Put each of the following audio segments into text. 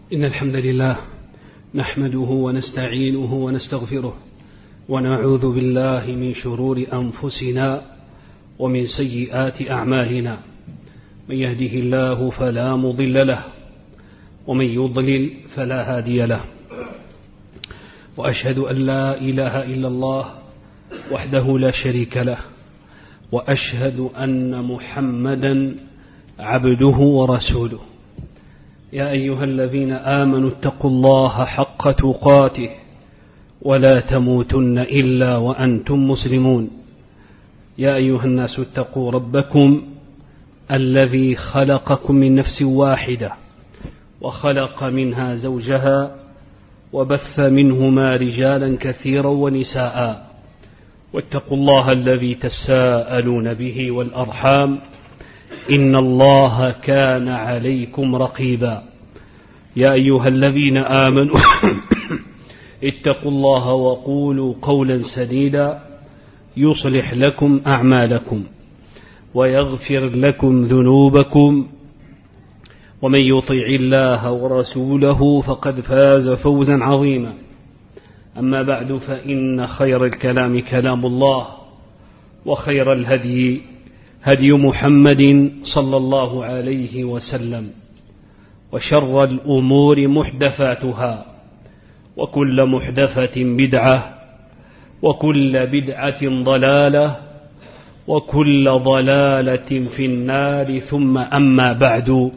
إن الحمد لله نحمده ونستعينه ونستغفره ونعوذ بالله من شرور أنفسنا ومن سيئات أعمالنا. من يهده الله فلا مضل له ومن يضلل فلا هادي له. وأشهد أن لا إله إلا الله وحده لا شريك له، وأشهد أن محمدا عبده ورسوله. يا أيها الذين آمنوا اتقوا الله حق تقاته ولا تموتن إلا وأنتم مسلمون. يا أيها الناس اتقوا ربكم الذي خلقكم من نفس واحدة وخلق منها زوجها وبث منهما رجالا كثيرا ونساء، واتقوا الله الذي تساءلون به والأرحام إن الله كان عليكم رقيبا. يا أيها الذين آمنوا اتقوا الله وقولوا قولا سديدا يصلح لكم أعمالكم ويغفر لكم ذنوبكم، ومن يطع الله ورسوله فقد فاز فوزا عظيما. أما بعد، فإن خير الكلام كلام الله، وخير الهدي هدي محمد صلى الله عليه وسلم، وشر الأمور محدثاتها، وكل محدثة بدعة، وكل بدعة ضلالة، وكل ضلالة في النار. ثم أما بعد،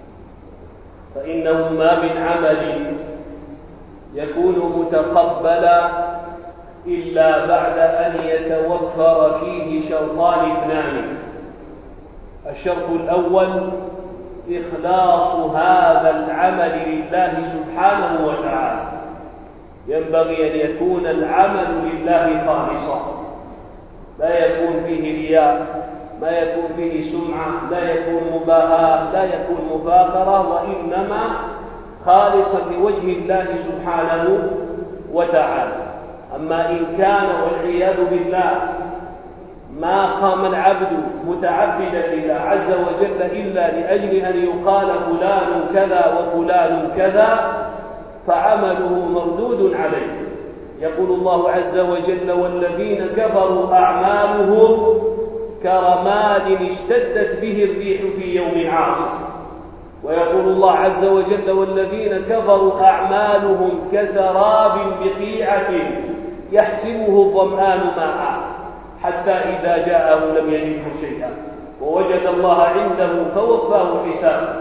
فإنه ما من عمل يكون متقبلا إلا بعد أن يتوفر فيه شرطان اثنان: الشرط الأول إخلاص هذا العمل لله سبحانه وتعالى، ينبغي أن يكون العمل لله خالصا، لا يكون فيه رياء، ما يكون فيه سمعة، لا يكون مباهاة، لا يكون مفاخرة، وإنما خالصا لوجه الله سبحانه وتعالى. أما إن كان والعياذ بالله ما قام العبد متعبدا لله عز وجل إلا لأجل أن يقال فلان كذا وفلان كذا، فعمله مردود عليه. يقول الله عز وجل: والذين كفروا أعمالهم كرماد اشتدت به الريح في يوم عاصف. ويقول الله عز وجل: والذين كفروا أعمالهم كسراب بقيعة يحسبه الظمآن ماء حتى إذا جاءه لم يجده شيئا ووجد الله عنده فوفاه حسابه.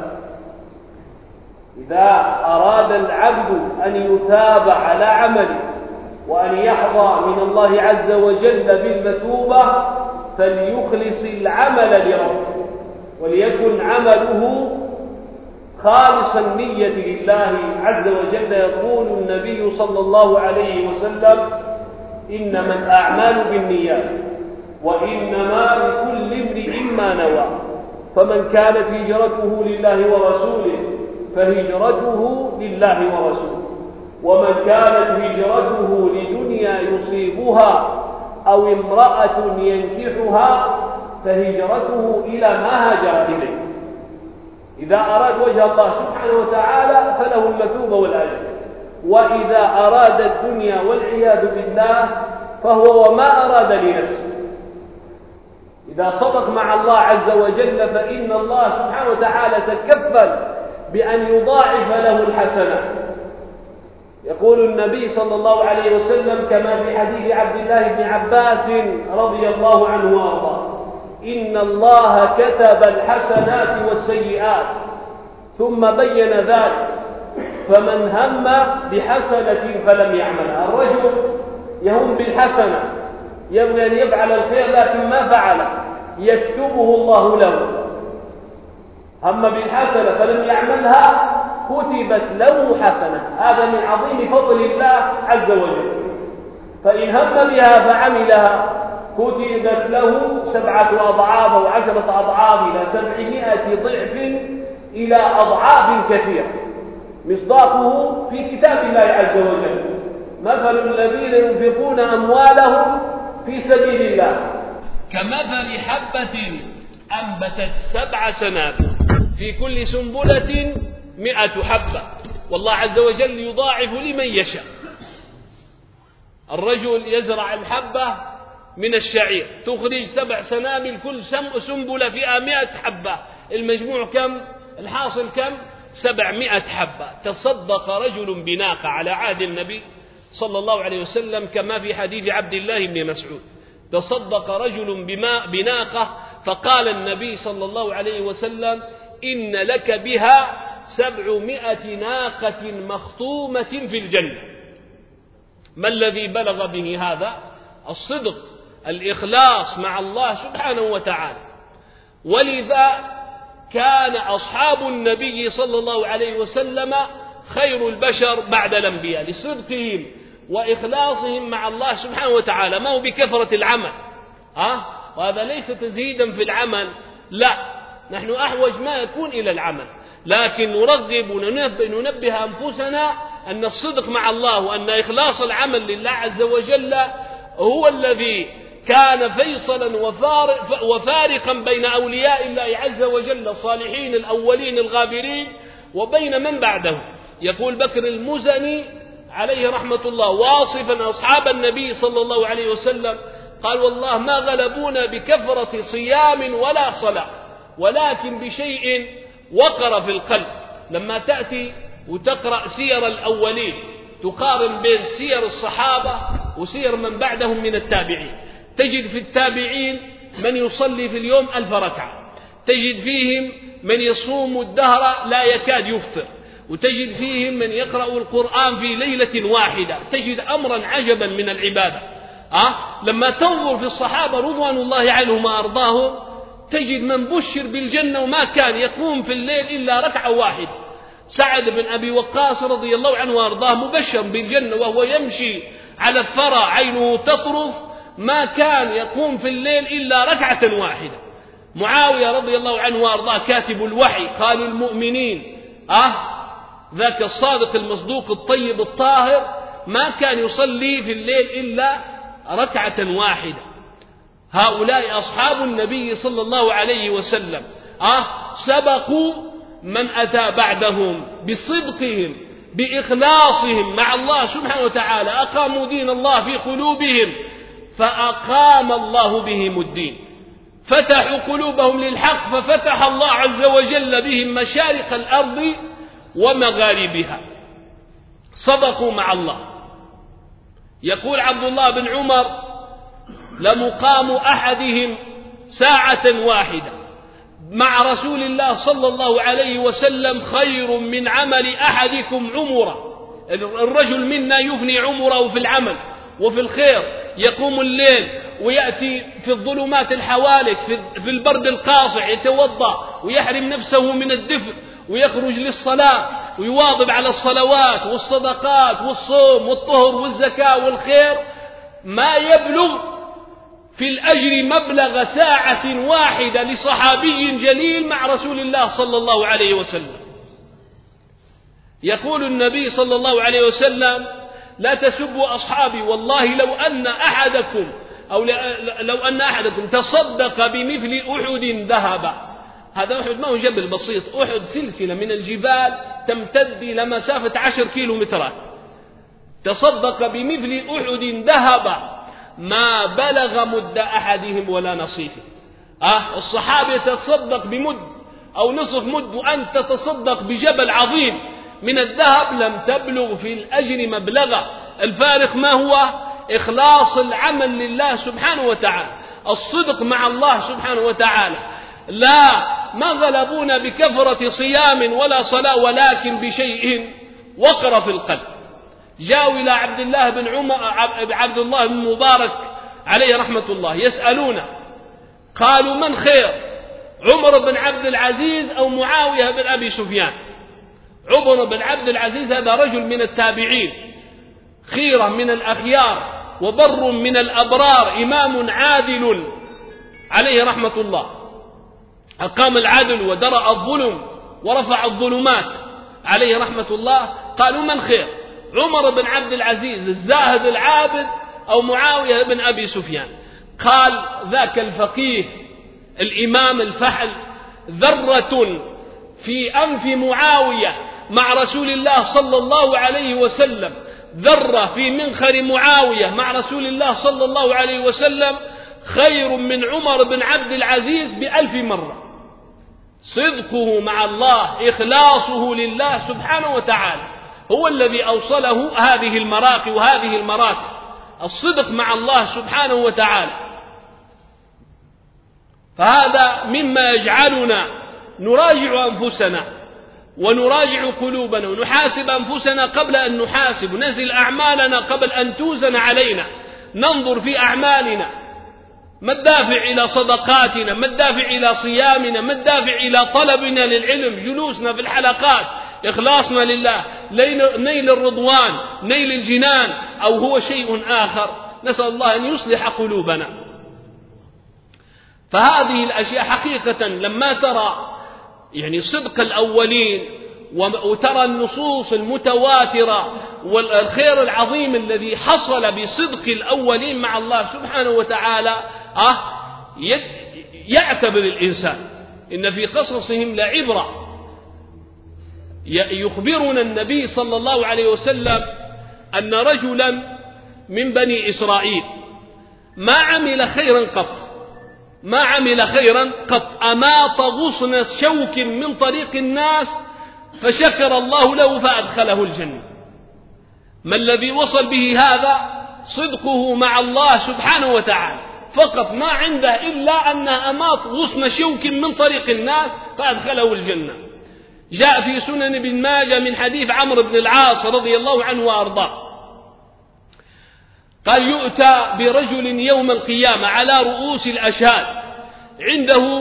إذا أراد العبد أن يثاب على عمله وأن يحظى من الله عز وجل بالمثوبة فليخلص العمل لربه، وليكن عمله خالصا النية لله عز وجل. يقول النبي صلى الله عليه وسلم: إنما الأعمال بالنيات وإنما لكل امرئ ما نوى، فمن كانت هجرته لله ورسوله فهجرته لله ورسوله، ومن كانت هجرته لدنيا يصيبها أو امرأة ينكحها فهجرته إلى ما هاجر إليه. إذا أراد وجه الله سبحانه وتعالى فله المثوبة والأجر، وإذا أراد الدنيا والعياذ بالله فهو وما أراد لنفسه. إذا صدق مع الله عز وجل فإن الله سبحانه وتعالى تكفل بأن يضاعف له الحسنات. يقول النبي صلى الله عليه وسلم كما في حديث عبد الله بن عباس رضي الله عنه وارضاه: إن الله كتب الحسنات والسيئات ثم بين ذلك، فمن هم بحسنة فلم يعملها. الرجل يهم بالحسنة، يبغي أن يفعل الخير لكن ما فعل، يكتبه الله له. هم بالحسنة فلم يعملها كتبت له حسنة. هذا من عظيم فضل الله عز وجل. فإن هم بها فعملها كتبت له 7 أضعاف أو 10 أضعاف إلى 700 ضعف إلى أضعاف كثيرة. مصداقه في كتاب الله عز وجل: مثل الذين ينفقون أموالهم في سبيل الله كمثل حبة أنبتت 7 سنابل في كل سنبلة 100 حبة والله عز وجل يضاعف لمن يشاء. الرجل يزرع الحبة من الشعير تخرج 7 سنابل، كل سنبلة فيها 100 حبة، المجموع كم؟ الحاصل كم؟ 700 حبة. تصدق رجل بناقة على عهد النبي صلى الله عليه وسلم كما في حديث عبد الله بن مسعود. تصدق رجل بناقة فقال النبي صلى الله عليه وسلم إن لك بها 700 ناقة مخطومة في الجنة. ما الذي بلغ به هذا؟ الصدق، الإخلاص مع الله سبحانه وتعالى. ولذا كان أصحاب النبي صلى الله عليه وسلم خير البشر بعد الأنبياء لصدقهم وإخلاصهم مع الله سبحانه وتعالى، ما هو بكثرة العمل. وهذا ليس تزهيدا في العمل، لا، نحن أحوج ما يكون إلى العمل، لكن نرغب وننبه أنفسنا أن الصدق مع الله وأن إخلاص العمل لله عز وجل هو الذي كان فيصلا وفارقا بين أولياء الله عز وجل الصالحين الأولين الغابرين وبين من بعدهم. يقول بكر المزني عليه رحمة الله واصفا أصحاب النبي صلى الله عليه وسلم قال والله ما غلبونا بكثرة صيام ولا صلاة، ولكن بشيء وقر في القلب. لما تأتي وتقرأ سير الأولين تقارن بين سير الصحابة وسير من بعدهم من التابعين، تجد في التابعين من يصلي في اليوم 1000 ركعة، تجد فيهم من يصوم الدهر لا يكاد يفطر، وتجد فيهم من يقرأ القرآن في ليلة واحدة، تجد أمرا عجبا من العبادة. لما تنظر في الصحابة رضوان الله عنهم وأرضاهم تجد من بشر بالجنة وما كان يقوم في الليل إلا ركعة واحدة. سعد بن أبي وقاص رضي الله عنه وأرضاه مبشر بالجنة وهو يمشي على الثرى عينه تطرف، ما كان يقوم في الليل إلا ركعة واحدة. معاوية رضي الله عنه وأرضاه كاتب الوحي خال المؤمنين، ذاك الصادق المصدوق الطيب الطاهر، ما كان يصلي في الليل إلا ركعة واحدة. هؤلاء أصحاب النبي صلى الله عليه وسلم سبقوا من أتى بعدهم بصدقهم بإخلاصهم مع الله سبحانه وتعالى، أقاموا دين الله في قلوبهم فأقام الله بهم الدين، فتحوا قلوبهم للحق ففتح الله عز وجل بهم مشارق الأرض ومغاربها، صدقوا مع الله. يقول عبد الله بن عمر لمقام أحدهم ساعة واحدة مع رسول الله صلى الله عليه وسلم خير من عمل أحدكم عمره. الرجل منا يفني عمره في العمل وفي الخير، يقوم الليل ويأتي في الظلمات الحوالك في البرد القاصع يتوضأ ويحرم نفسه من الدفء ويخرج للصلاة ويواظب على الصلوات والصدقات والصوم والطهر والزكاة والخير، ما يبلغ في الأجر مبلغ ساعة واحدة لصحابي جليل مع رسول الله صلى الله عليه وسلم. يقول النبي صلى الله عليه وسلم لا تسبوا أصحابي، والله لو أن أحدكم تصدق بمثل أحد ذهبا. هذا أحد ما هو جبل بسيط، أحد سلسلة من الجبال تمتد إلى مسافة 10 كيلومترات، تصدق بمثل أحد ذهبا ما بلغ مد أحدهم ولا نصيفه. الصحابة يتصدق بمد أو نصف مد، وأنت تتصدق بجبل عظيم من الذهب لم تبلغ في الأجر مبلغا. الفارق ما هو؟ إخلاص العمل لله سبحانه وتعالى، الصدق مع الله سبحانه وتعالى. لا، ما غلبونا بكثرة صيام ولا صلاة، ولكن بشيء وقر في القلب. جاءوا إلى عبد الله بن مبارك عليه رحمة الله يسألونه، قالوا من خير، عمر بن عبد العزيز أو معاوية بن أبي سفيان؟ عمر بن عبد العزيز هذا رجل من التابعين، خيرة من الأخيار وبر من الأبرار، إمام عادل عليه رحمة الله، أقام العدل ودرأ الظلم ورفع الظلمات عليه رحمة الله. قالوا من خير، عمر بن عبد العزيز الزاهد العابد أو معاوية بن أبي سفيان؟ قال ذاك الفقيه الإمام الفحل ذرة في أنف معاوية مع رسول الله صلى الله عليه وسلم، ذرة في منخر معاوية مع رسول الله صلى الله عليه وسلم خير من عمر بن عبد العزيز ب1000 مرة. صدقه مع الله، إخلاصه لله سبحانه وتعالى، هو الذي أوصله هذه المراقي وهذه المراتب، الصدق مع الله سبحانه وتعالى. فهذا مما يجعلنا نراجع أنفسنا ونراجع قلوبنا ونحاسب أنفسنا قبل أن نحاسب، ونزل أعمالنا قبل أن توزن علينا، ننظر في أعمالنا، ما الدافع إلى صدقاتنا، ما الدافع إلى صيامنا، ما الدافع إلى طلبنا للعلم، جلوسنا في الحلقات، إخلاصنا لله، نيل الرضوان، نيل الجنان، أو هو شيء آخر. نسأل الله أن يصلح قلوبنا. فهذه الأشياء حقيقة لما ترى يعني صدق الأولين وترى النصوص المتواترة والخير العظيم الذي حصل بصدق الأولين مع الله سبحانه وتعالى، يعتبر الإنسان إن في قصصهم لعبرة. يخبرنا النبي صلى الله عليه وسلم أن رجلا من بني إسرائيل ما عمل خيرا قط، أماط غصن شوك من طريق الناس فشكر الله له فأدخله الجنة. ما الذي وصل به هذا؟ صدقه مع الله سبحانه وتعالى فقط، ما عنده إلا أن أماط غصن شوك من طريق الناس فأدخله الجنة. جاء في سنن ابن ماجه من حديث عمرو بن العاص رضي الله عنه وأرضاه قال: يؤتى برجل يوم القيامة على رؤوس الأشهاد عنده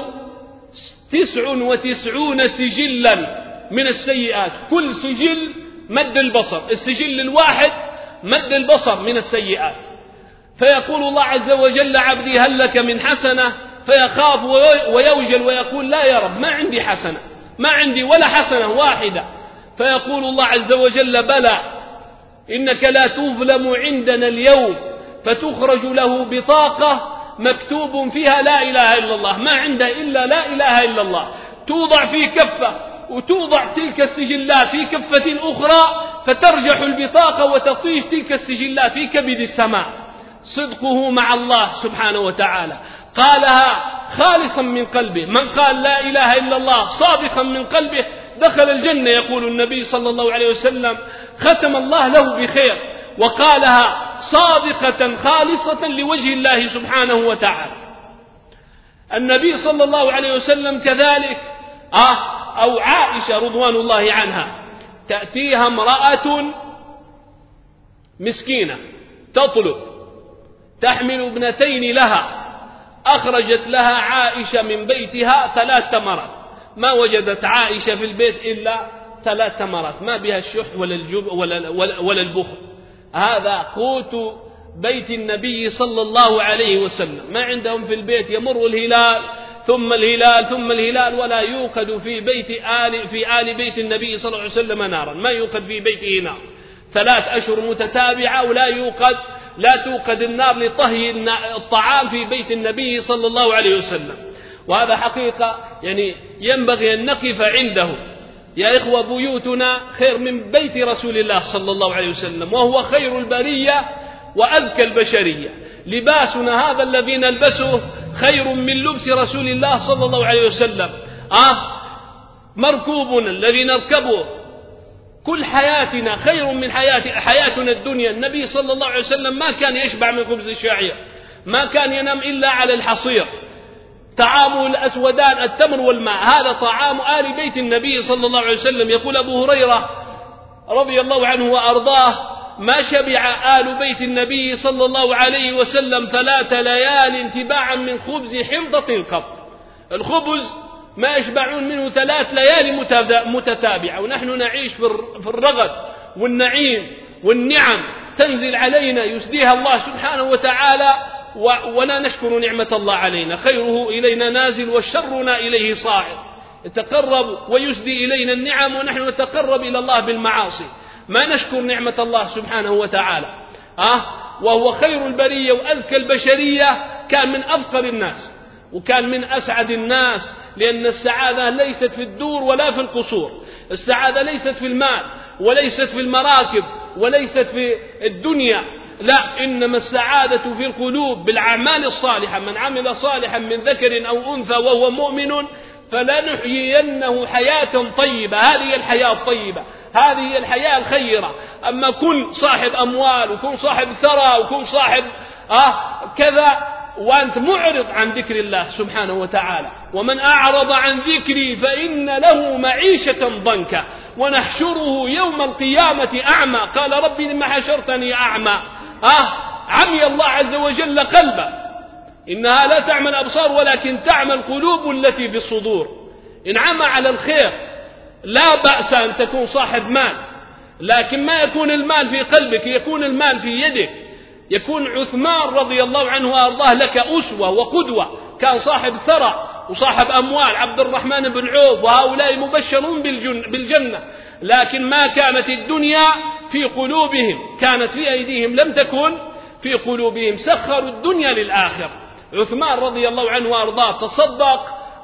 99 سجلا من السيئات، كل سجل مد البصر، السجل الواحد مد البصر من السيئات. فيقول الله عز وجل: عبدي هل لك من حسنة؟ فيخاف ويوجل ويقول: لا يا رب، ما عندي حسنة، ما عندي ولا حسنة واحدة. فيقول الله عز وجل: بلى، إنك لا تظلم عندنا اليوم. فتخرج له بطاقة مكتوب فيها لا إله إلا الله، ما عنده إلا لا إله إلا الله، توضع في كفة وتوضع تلك السجلات في كفة أخرى، فترجح البطاقة وتطيش تلك السجلات في كبد السماء. صدقه مع الله سبحانه وتعالى، قالها خالصا من قلبه. من قال لا إله إلا الله صادقا من قلبه دخل الجنة، يقول النبي صلى الله عليه وسلم: ختم الله له بخير، وقالها صادقة خالصة لوجه الله سبحانه وتعالى. النبي صلى الله عليه وسلم كذلك أو عائشة رضوان الله عنها تأتيها امرأة مسكينة تطلب، تحمل ابنتين لها، أخرجت لها عائشة من بيتها 3 تمرات، ما وجدت عائشة في البيت إلا 3 تمرات، ما بها الشح ولا الجب ولا البخل. هذا قوت بيت النبي صلى الله عليه وسلم. ما عندهم في البيت، يمر الهلال ثم الهلال ثم الهلال، ولا يوقد في آل بيت النبي صلى الله عليه وسلم نارا، ما يوقد في بيته نار 3 أشهر متتابعة، لا توقد النار لطهي الطعام في بيت النبي صلى الله عليه وسلم. وهذا حقيقة يعني ينبغي أن نقف عنده. يا إخوة، بيوتنا خير من بيت رسول الله صلى الله عليه وسلم، وهو خير البرية وأزكى البشرية. لباسنا هذا الذي نلبسه خير من لبس رسول الله صلى الله عليه وسلم. مركوبنا الذي نركبه، كل حياتنا خير من حياتنا الدنيا. النبي صلى الله عليه وسلم ما كان يشبع من خبز الشعير، ما كان ينام إلا على الحصير. طعامه الأسودان التمر والماء، هذا طعام آل بيت النبي صلى الله عليه وسلم. يقول أبو هريرة رضي الله عنه وأرضاه: ما شبع آل بيت النبي صلى الله عليه وسلم 3 ليال تباعا من خبز حنطة قط. الخبز ما يشبعون منه 3 ليالي متتابعة، ونحن نعيش في الرغد والنعيم والنعم تنزل علينا يسديها الله سبحانه وتعالى، ولا نشكر نعمة الله علينا. خيره إلينا نازل وشرنا إليه صاعد. يتقرب ويسدي إلينا النعم ونحن نتقرب إلى الله بالمعاصي، ما نشكر نعمة الله سبحانه وتعالى. وهو خير البرية وأزكى البشرية، كان من أفقر الناس، وكان من أسعد الناس، لأن السعادة ليست في الدور ولا في القصور، السعادة ليست في المال وليست في المراكب وليست في الدنيا، لا، إنما السعادة في القلوب بالأعمال الصالحة. من عمل صالحا من ذكر أو أنثى وهو مؤمن فلنحيينه حياة طيبة. هذه الحياة الطيبة، هذه الحياة الخيرة. أما كن صاحب أموال وكن صاحب ثرى وكن صاحب كذا وأنت معرض عن ذكر الله سبحانه وتعالى. ومن أعرض عن ذكري فإن له معيشة ضنكا ونحشره يوم القيامة أعمى قال ربي لما حشرتني أعمى. عمي الله عز وجل قلبه. إنها لا تعمى الأبصار ولكن تعمى القلوب التي في الصدور. إن عمى على الخير لا بأس أن تكون صاحب مال، لكن ما يكون المال في قلبك، يكون المال في يدك. يكون عثمان رضي الله عنه وأرضاه لك أسوة وقدوة، كان صاحب ثرى وصاحب أموال، عبد الرحمن بن عوف، وهؤلاء مبشرون بالجنة، لكن ما كانت الدنيا في قلوبهم، كانت في أيديهم لم تكن في قلوبهم، سخروا الدنيا للآخرة. عثمان رضي الله عنه وأرضاه تصدق،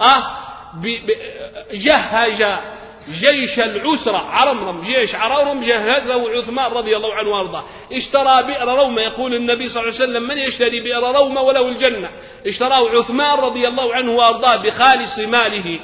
جهز جيش العسرة عرمرم، جيش عرمرم جهزه عثمان رضي الله عنه وارضاه. اشترى بئر رومة، يقول النبي صلى الله عليه وسلم من يشتري بئر رومة وله الجنة؟ اشتراه عثمان رضي الله عنه وارضاه بخالص ماله.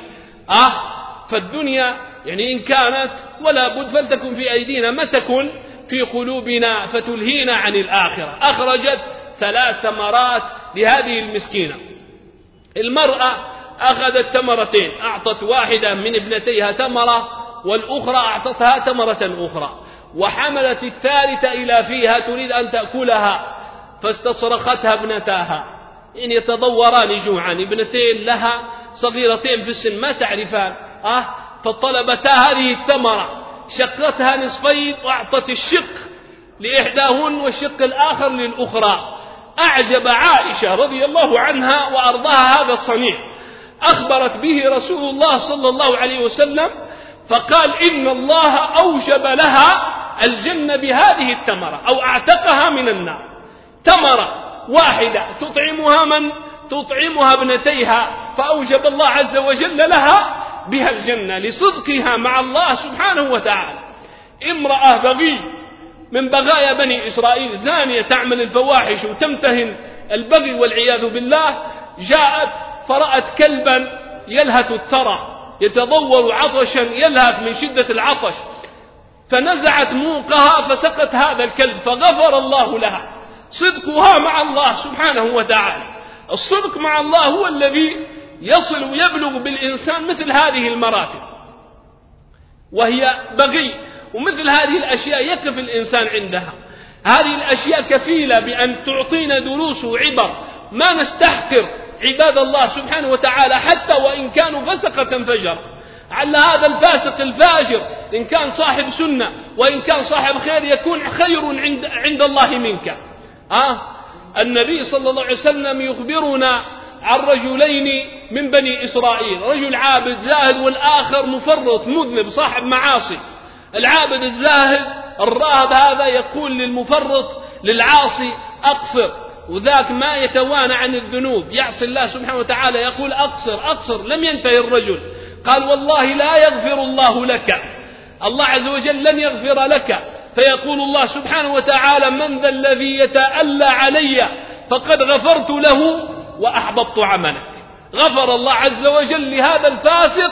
فالدنيا يعني إن كانت ولا بد فلتكن في أيدينا، ما تكن في قلوبنا فتلهينا عن الآخرة. أخرجت 3 تمرات لهذه المسكينة. المرأة أخذت تمرتين، أعطت واحدة من ابنتيها تمرة والأخرى أعطتها تمرة أخرى، وحملت الثالثة إلى فيها تريد أن تأكلها، فاستصرختها ابنتاها، إن يتضوران جوعا، ابنتين لها صغيرتين في السن ما تعرفان، فطلبتا هذه التمرة، شقتها نصفين وأعطت الشق لإحداهن والشق الآخر للأخرى. أعجب عائشة رضي الله عنها وأرضاها هذا الصنيع، أخبرت به رسول الله صلى الله عليه وسلم، فقال إن الله أوجب لها الجنة بهذه التمرة أو أعتقها من النار. تمرة واحدة تطعمها من تطعمها ابنتيها، فأوجب الله عز وجل لها بها الجنة لصدقها مع الله سبحانه وتعالى. امرأة بغي من بغايا بني إسرائيل، زانية تعمل الفواحش وتمتهن البغي والعياذ بالله، جاءت فرأت كلبا يلهث الثرى يتضور عطشا يلهث من شدة العطش، فنزعت موقها فسقت هذا الكلب، فغفر الله لها. صدقها مع الله سبحانه وتعالى. الصدق مع الله هو الذي يصل ويبلغ بالإنسان مثل هذه المراتب، وهي بغي، ومثل هذه الأشياء يقف الإنسان عندها. هذه الأشياء كفيلة بأن تعطينا دروس وعبر، ما نستحقر عباد الله سبحانه وتعالى حتى وإن كانوا فسقة فجر. على هذا الفاسق الفاجر إن كان صاحب سنة وإن كان صاحب خير يكون خير عند الله منك. النبي صلى الله عليه وسلم يخبرنا عن رجلين من بني إسرائيل، رجل عابد زاهد والآخر مفرط مذنب صاحب معاصي. العابد الزاهد الراهب هذا يقول للمفرط للعاصي أقصر، وذاك ما يتوانى عن الذنوب، يعصي الله سبحانه وتعالى يقول أقصر. لم ينتهي الرجل، قال والله لا يغفر الله لك، الله عز وجل لن يغفر لك. فيقول الله سبحانه وتعالى من ذا الذي يتألى علي فقد غفرت له وأحبطت عملك. غفر الله عز وجل لهذا الفاسق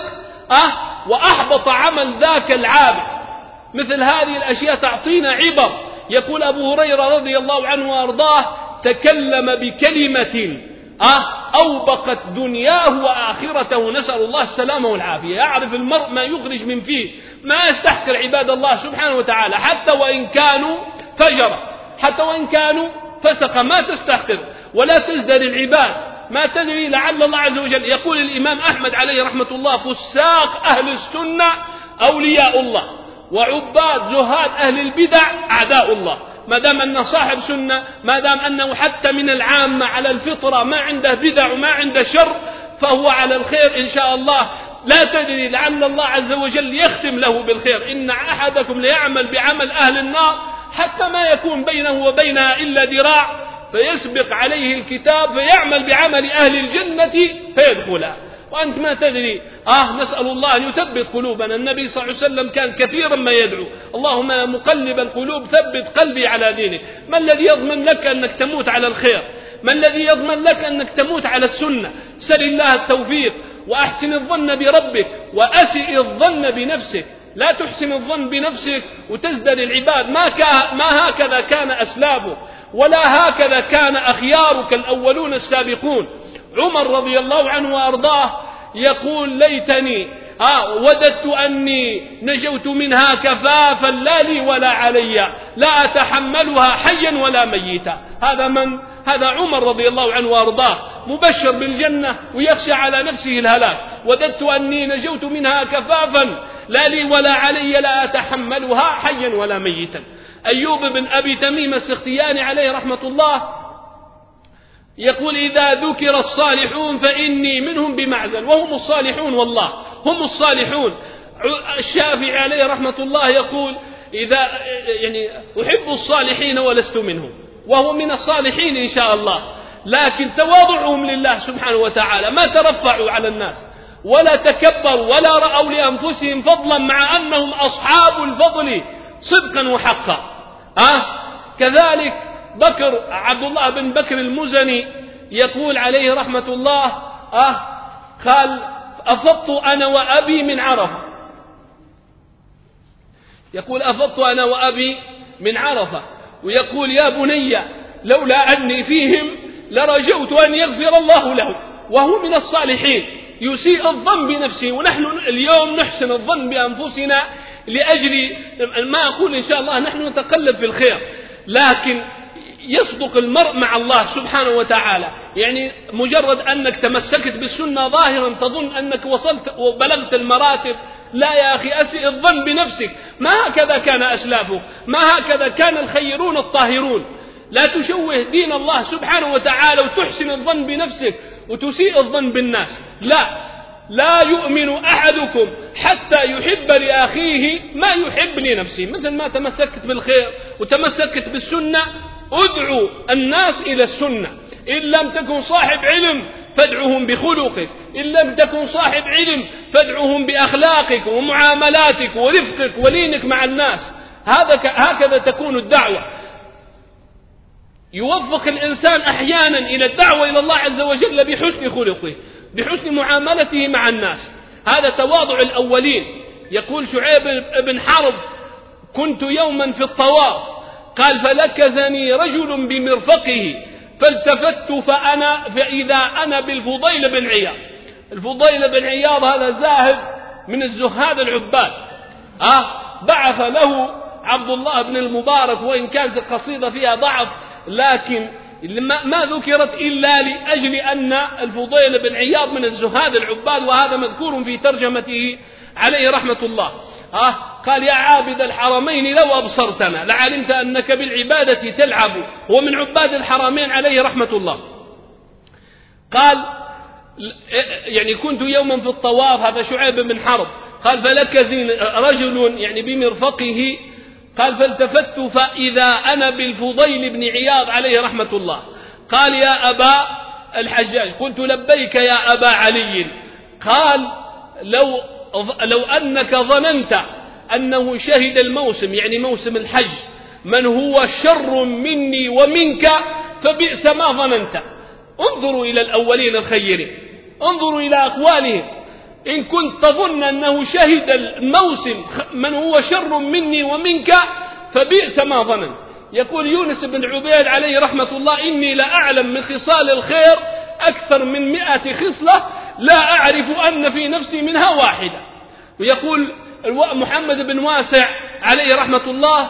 وأحبط عمل ذاك العابد. مثل هذه الأشياء تعطينا عبر. يقول أبو هريرة رضي الله عنه وأرضاه تكلم بكلمة أوبقت دنياه وآخرته، نسأل الله السلامة والعافية. يعرف المرء ما يخرج من فيه، ما يستحقر عباد الله سبحانه وتعالى حتى وإن كانوا فجرا، حتى وإن كانوا فسق، ما تستحقر ولا تزدري العباد، ما تدري لعل الله عز وجل. يقول الإمام أحمد عليه رحمة الله فساق أهل السنة أولياء الله، وعباد زهاد أهل البدع أعداء الله. ما دام أنه صاحب سنة، ما دام أنه حتى من العامة على الفطرة ما عنده بدع وما عنده شر، فهو على الخير إن شاء الله. لا تدري لعل الله عز وجل يختم له بالخير. إن أحدكم ليعمل بعمل أهل النار حتى ما يكون بينه وبينها إلا ذراع، فيسبق عليه الكتاب فيعمل بعمل أهل الجنة فيدخلها، وأنت ما تدري. نسأل الله أن يثبت قلوبنا. النبي صلى الله عليه وسلم كان كثيرا ما يدعو: اللهم يا مقلب القلوب ثبت قلبي على دينك. ما الذي يضمن لك أنك تموت على الخير؟ ما الذي يضمن لك أنك تموت على السنة؟ سل الله التوفيق وأحسن الظن بربك وأسئ الظن بنفسك. لا تحسن الظن بنفسك وتزدري العباد. ما هكذا كان أسلافه، ولا هكذا كان أخيارك الأولون السابقون. عمر رضي الله عنه وأرضاه يقول: ليتني وددت أني نجوت منها كفافا لا لي ولا علي، لا أتحملها حيا ولا ميتا. هذا عمر رضي الله عنه وأرضاه مبشر بالجنة ويخشى على نفسه الهلاك. وددت أني نجوت منها كفافا لا لي ولا علي، لا أتحملها حيا ولا ميتا. أيوب بن أبي تميم السختياني عليه رحمة الله يقول: إذا ذكر الصالحون فإني منهم بمعزل. وهم الصالحون، والله هم الصالحون. الشافعي عليه رحمة الله يقول: أحب الصالحين ولست منهم، وهو من الصالحين إن شاء الله، لكن تواضعهم لله سبحانه وتعالى، ما ترفعوا على الناس ولا تكبروا ولا رأوا لأنفسهم فضلا مع أنهم أصحاب الفضل صدقا وحقا. كذلك عبد الله بن بكر المزني يقول عليه رحمة الله: قال: أفضت أنا وأبي من عرفة. يقول: أفضت أنا وأبي من عرفة. ويقول: يا بني لولا أني فيهم لرجوت أن يغفر الله له. وهو من الصالحين، يسيء الظن بنفسه. ونحن اليوم نحسن الظن بأنفسنا لأجل ما أقول إن شاء الله نحن نتقلب في الخير، لكن يصدق المرء مع الله سبحانه وتعالى. مجرد أنك تمسكت بالسنة ظاهرا تظن أنك وصلت وبلغت المراتب. لا يا أخي، أسئ الظن بنفسك. ما هكذا كان أسلافه، ما هكذا كان الخيرون الطاهرون. لا تشوه دين الله سبحانه وتعالى وتحسن الظن بنفسك وتسيء الظن بالناس. لا يؤمن أحدكم حتى يحب لأخيه ما يحب لنفسه. مثل ما تمسكت بالخير وتمسكت بالسنة، ادعو الناس إلى السنة. إن لم تكن صاحب علم فادعوهم بخلقك، إن لم تكن صاحب علم فادعوهم بأخلاقك ومعاملاتك ورفقك ولينك مع الناس. هكذا تكون الدعوة. يوفق الإنسان أحيانا إلى الدعوة إلى الله عز وجل بحسن خلقه، بحسن معاملته مع الناس. هذا تواضع الأولين. يقول شعيب بن حرب: كنت يوما في الطواف، قال: فلكزني رجل بمرفقه فالتفت فإذا أنا بالفضيل بن عياض. الفضيل بن عياض هذا زاهد من الزهاد العباد. بعث له عبد الله بن المبارك، وإن كانت القصيدة فيها ضعف لكن ما ذكرت إلا لأجل أن الفضيل بن عياض من الزهاد العباد، وهذا مذكور في ترجمته عليه رحمة الله. قال: يا عابد الحرمين لو أبصرتنا لعلمت أنك بالعبادة تلعب. هو من عباد الحرمين عليه رحمة الله. قال: كنت يوما في الطواف، هذا شعيب بن حرب، قال: فلكزني رجل بمرفقه، قال: فالتفت فإذا أنا بالفضيل بن عياض عليه رحمة الله. قال: يا أبا الحجاج. قلت: لبيك يا أبا علي. قال: لو أنك ظننت أنه شهد الموسم، موسم الحج، من هو شر مني ومنك فبئس ما ظننت. انظروا إلى الأولين الخيرين، انظروا إلى أقوالهم. إن كنت تظن أنه شهد الموسم من هو شر مني ومنك فبئس ما ظننت. يقول يونس بن عبيد عليه رحمة الله: إني لأعلم من خصال الخير أكثر من 100 خصلة لا أعرف أن في نفسي منها واحدة. ويقول محمد بن واسع عليه رحمة الله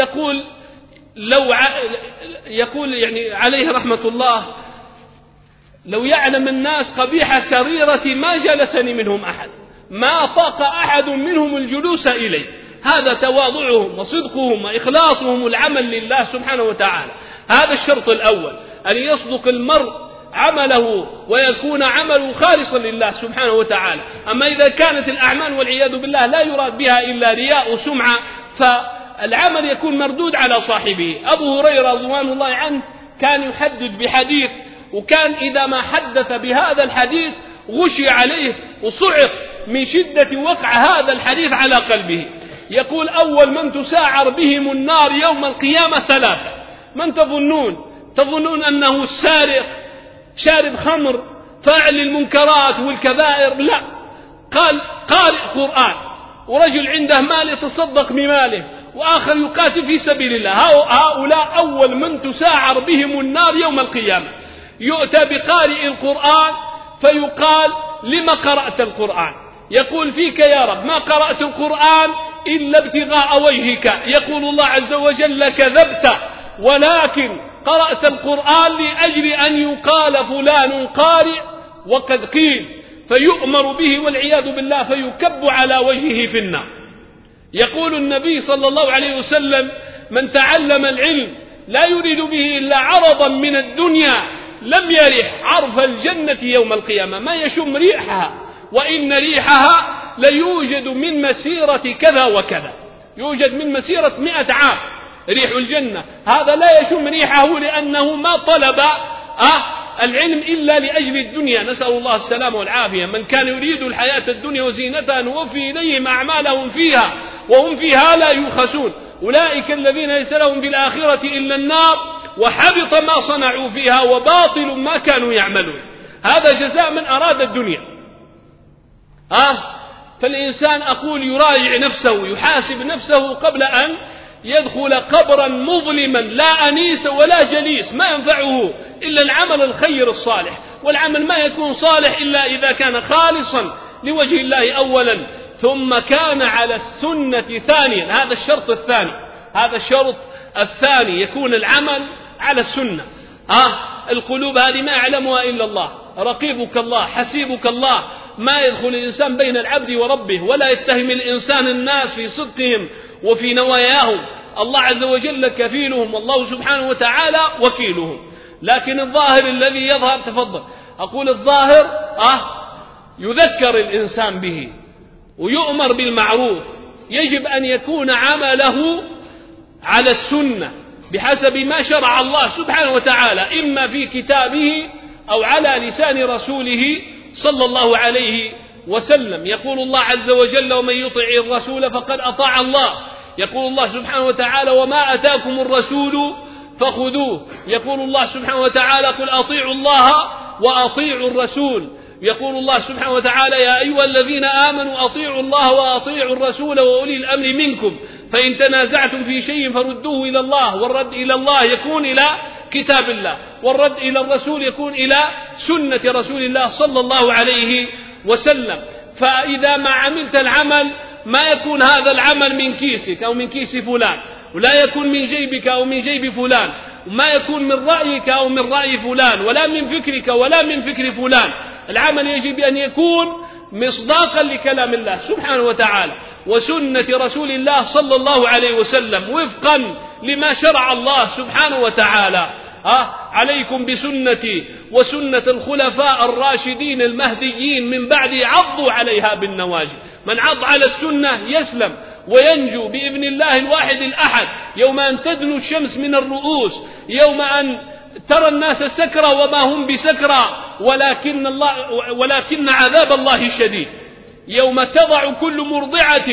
يقول عليه رحمة الله: لو يعلم الناس قبيح سريرتي ما جلسني منهم أحد، ما طاق أحد منهم الجلوس إلي. هذا تواضعهم وصدقهم وإخلاصهم العمل لله سبحانه وتعالى. هذا الشرط الأول، أن يصدق المرء عمله ويكون عمله خالصا لله سبحانه وتعالى. أما إذا كانت الأعمال والعياذ بالله لا يراد بها إلا رياء وسمعة فالعمل يكون مردود على صاحبه. أبو هريرة رضوان الله عنه كان يحدد بحديث، وكان إذا ما حدث بهذا الحديث غشي عليه وصعق من شدة وقع هذا الحديث على قلبه. يقول: أول من تساعر بهم النار يوم القيامة ثلاثة. من تظنون أنه سارق، شارب خمر، فاعل المنكرات والكبائر؟ لا، قال قارئ قرآن، ورجل عنده مال يتصدق بماله، وآخر يقاتل في سبيل الله. هؤلاء أول من تساعر بهم النار يوم القيامة. يؤتى بقارئ القرآن فيقال: لما قرأت القرآن؟ يقول: فيك يا رب، ما قرأت القرآن إلا ابتغاء وجهك. يقول الله عز وجل: كذبت، ولكن قرأت القرآن لأجل أن يقال فلان قارئ وقد قيل، فيؤمر به والعياذ بالله، فيكب على وجهه في النار. يقول النبي صلى الله عليه وسلم: من تعلم العلم لا يريد به إلا عرضا من الدنيا لم يرح عرف الجنة يوم القيامة، ما يشم ريحها، وإن ريحها ليوجد من مسيرة كذا وكذا، يوجد من مسيرة 100 عام ريح الجنة. هذا لا يشم ريحه لأنه ما طلب العلم إلا لأجل الدنيا، نسأل الله السلامة والعافية. من كان يريد الحياة الدنيا وزينتها نوفي إليهم أعمالهم فيها وهم فيها لا يبخسون، أولئك الذين ليس لهم في الآخرة إلا النار وحبط ما صنعوا فيها وباطل ما كانوا يعملون. هذا جزاء من أراد الدنيا. فالإنسان أقول يراجع نفسه، يحاسب نفسه قبل أن يدخل قبرا مظلما لا أنيس ولا جليس، ما ينفعه إلا العمل الخير الصالح، والعمل ما يكون صالح إلا إذا كان خالصا لوجه الله أولا، ثم كان على السنة ثانيا. هذا الشرط الثاني، يكون العمل على السنة. القلوب هذه ما يعلمها إلا الله، رقيبك الله، حسيبك الله، ما يدخل الإنسان بين العبد وربه، ولا يتهم الإنسان الناس في صدقهم وفي نواياهم. الله عز وجل كفيلهم، والله سبحانه وتعالى وكيلهم. لكن الظاهر الذي يظهر، تفضل، أقول الظاهر يذكر الإنسان به ويؤمر بالمعروف، يجب أن يكون عمله على السنة بحسب ما شرع الله سبحانه وتعالى، إما في كتابه أو على لسان رسوله صلى الله عليه وسلم. يقول الله عز وجل: ومن يطع الرسول فقد أطاع الله. يقول الله سبحانه وتعالى: وما أتاكم الرسول فخذوه. يقول الله سبحانه وتعالى: قل أطيعوا الله وأطيعوا الرسول. يقول الله سبحانه وتعالى: يا أيها الذين آمنوا أطيعوا الله وأطيعوا الرسول وأولي الأمر منكم، فإن تنازعتم في شيء فردوه إلى الله، والرد إلى الله يكون إلى كتاب الله، والرد إلى الرسول يكون إلى سنة رسول الله صلى الله عليه وسلم. فإذا ما عملت العمل ما يكون هذا العمل من كيسك أو من كيس فلان، ولا يكون من جيبك أو من جيب فلان، وما يكون من رأيك أو من رأي فلان، ولا من فكرك ولا من فكر فلان. العمل يجب أن يكون مصداقا لكلام الله سبحانه وتعالى وسنة رسول الله صلى الله عليه وسلم، وفقا لما شرع الله سبحانه وتعالى. عليكم بسنتي وسنة الخلفاء الراشدين المهديين من بعدي، عضوا عليها بالنواجذ. من عض على السنة يسلم وينجو بإذن الله الواحد الأحد، يوم أن تدنو الشمس من الرؤوس، يوم أن ترى الناس سكرى وما هم بسكرى، ولكن عذاب الله شديد. يوم تضع كل مرضعة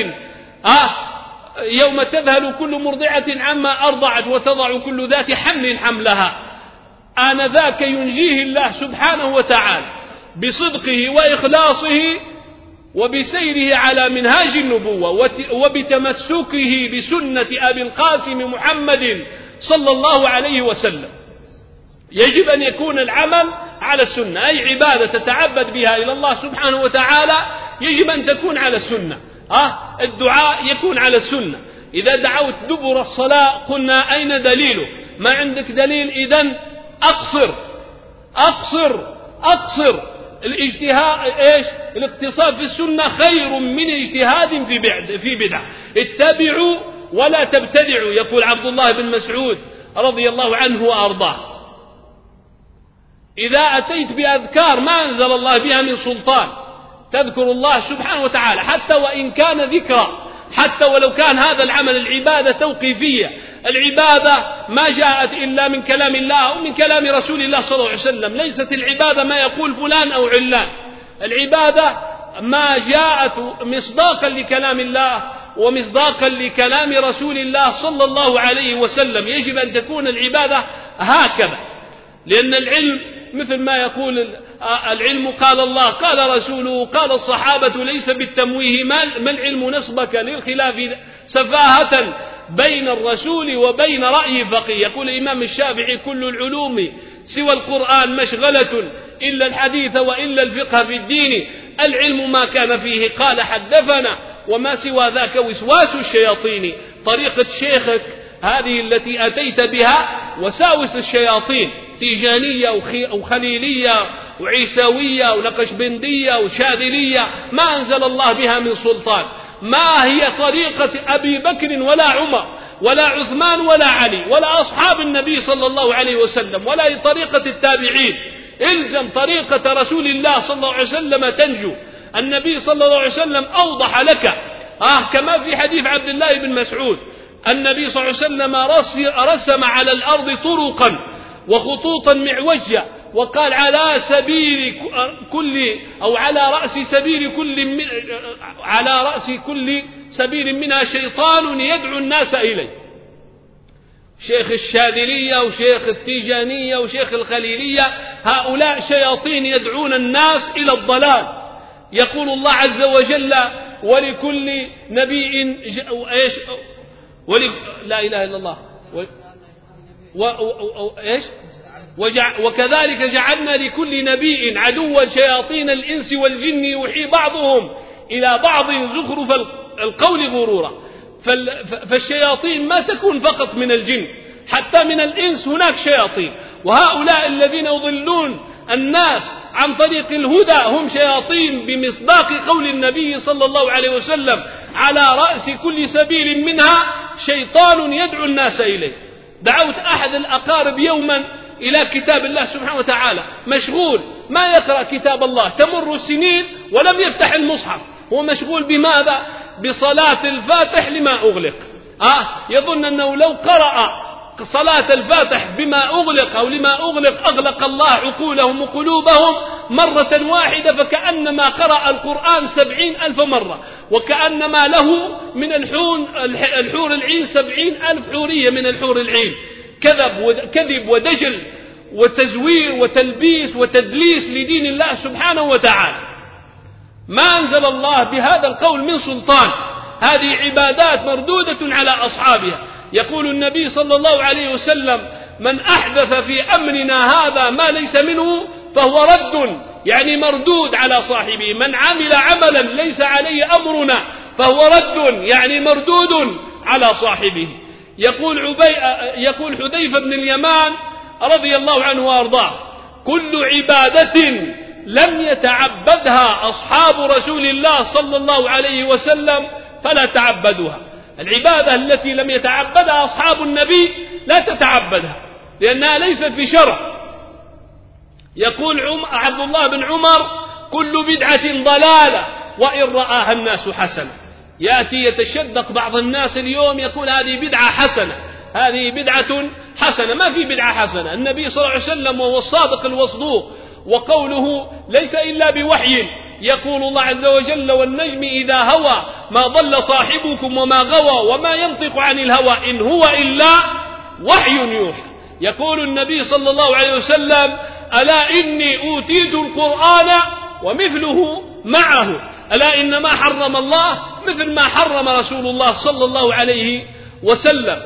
يوم تذهل كل مرضعة عما أرضعت وتضع كل ذات حمل حملها، آنذاك ينجيه الله سبحانه وتعالى بصدقه وإخلاصه وبسيره على منهاج النبوة وبتمسكه بسنة أبي القاسم محمد صلى الله عليه وسلم. يجب أن يكون العمل على السنة، أي عبادة تتعبد بها إلى الله سبحانه وتعالى يجب أن تكون على السنة. الدعاء يكون على السنة. إذا دعوت دبر الصلاة قلنا أين دليله؟ ما عندك دليل، إذن أقصر. الاجتهاد الاقتصاد في السنة خير من اجتهاد في بدعة. اتبعوا ولا تبتدعوا، يقول عبد الله بن مسعود رضي الله عنه وأرضاه. إذا أتيت بأذكار ما أنزل الله بها من سلطان، تذكر الله سبحانه وتعالى حتى وإن كان ذكرى، حتى ولو كان هذا العمل العبادة توقيفية، العبادة ما جاءت إلا من كلام الله أو من كلام رسول الله صلى الله عليه وسلم. ليست العبادة ما يقول فلان أو علان، العبادة ما جاءت مصداقا لكلام الله ومصداقا لكلام رسول الله صلى الله عليه وسلم. يجب أن تكون العبادة هكذا، لأن العلم مثل ما يقول العلم قال الله قال رسوله قال الصحابة ليس بالتمويه. ما العلم نصبك للخلاف سفاهة بين الرسول وبين رأي فقيه. يقول الإمام الشافعي كل العلوم سوى القرآن مشغلة إلا الحديث وإلا الفقه في الدين، العلم ما كان فيه قال حدثنا وما سوى ذاك وسواس الشياطين. طريقة شيخك هذه التي أتيت بها وساوس الشياطين، تيجانية وخليلية وعيساوية ونقشبندية وشاذلية، ما أنزل الله بها من سلطان. ما هي طريقة أبي بكر ولا عمر ولا عثمان ولا علي ولا أصحاب النبي صلى الله عليه وسلم ولا طريقة التابعين. إلزم طريقة رسول الله صلى الله عليه وسلم تنجو. النبي صلى الله عليه وسلم أوضح لك كما في حديث عبد الله بن مسعود النبي صلى الله عليه وسلم رسم على الأرض طرقا وخطوطا معوجة وقال على سبيل كل أو على رأس كل سبيل منها شيطان يدعو الناس إليه. شيخ الشاذلية وشيخ التيجانية وشيخ الخليلية هؤلاء شياطين يدعون الناس إلى الضلال. يقول الله عز وجل ولكل نبي لا إله إلا الله وكذلك جعلنا لكل نبي عدوا شياطين الإنس والجن يوحي بعضهم إلى بعض زخرف القول غرورا. فالشياطين ما تكون فقط من الجن، حتى من الإنس هناك شياطين، وهؤلاء الذين يضلون الناس عن طريق الهدى هم شياطين بمصداق قول النبي صلى الله عليه وسلم على رأس كل سبيل منها شيطان يدعو الناس إليه. دعوت أحد الأقارب يوما إلى كتاب الله سبحانه وتعالى، مشغول ما يقرأ كتاب الله، تمر السنين ولم يفتح المصحف، هو مشغول بماذا؟ بصلاة الفاتح لما أغلق. يظن أنه لو قرأ صلاة الفاتح بما أغلق أو لما أغلق الله عقولهم وقلوبهم مرة واحدة، فكأنما قرأ القرآن 70,000 مرة، وكأنما له من الحور العين 70,000 حورية من الحور العين. كذب ودجل وتزوير وتلبيس وتدليس لدين الله سبحانه وتعالى. ما أنزل الله بهذا القول من سلطان. هذه عبادات مردودة على أصحابها. يقول النبي صلى الله عليه وسلم من أحدث في أمرنا هذا ما ليس منه فهو رد، يعني مردود على صاحبه. من عمل عملا ليس عليه أمرنا فهو رد، يعني مردود على صاحبه. يقول حذيفة بن اليمان رضي الله عنه وأرضاه كل عبادة لم يتعبدها أصحاب رسول الله صلى الله عليه وسلم فلا تعبدوها. العبادة التي لم يتعبدها أصحاب النبي لا تتعبدها، لأنها ليست بشرع. يقول عبد الله بن عمر كل بدعة ضلالة وإن رآها الناس حسنة. يأتي يتشدق بعض الناس اليوم يقول هذه بدعة حسنة، هذه بدعة حسنة. ما في بدعة حسنة. النبي صلى الله عليه وسلم وهو الصادق الوصدوق وقوله ليس إلا بوحي. يقول الله عز وجل والنجم إذا هوى ما ضل صاحبكم وما غوى وما ينطق عن الهوى إن هو إلا وحي يوحى. يقول النبي صلى الله عليه وسلم ألا إني أوتيت القرآن ومثله معه. ألا إن ما حرم الله مثل ما حرم رسول الله صلى الله عليه وسلم.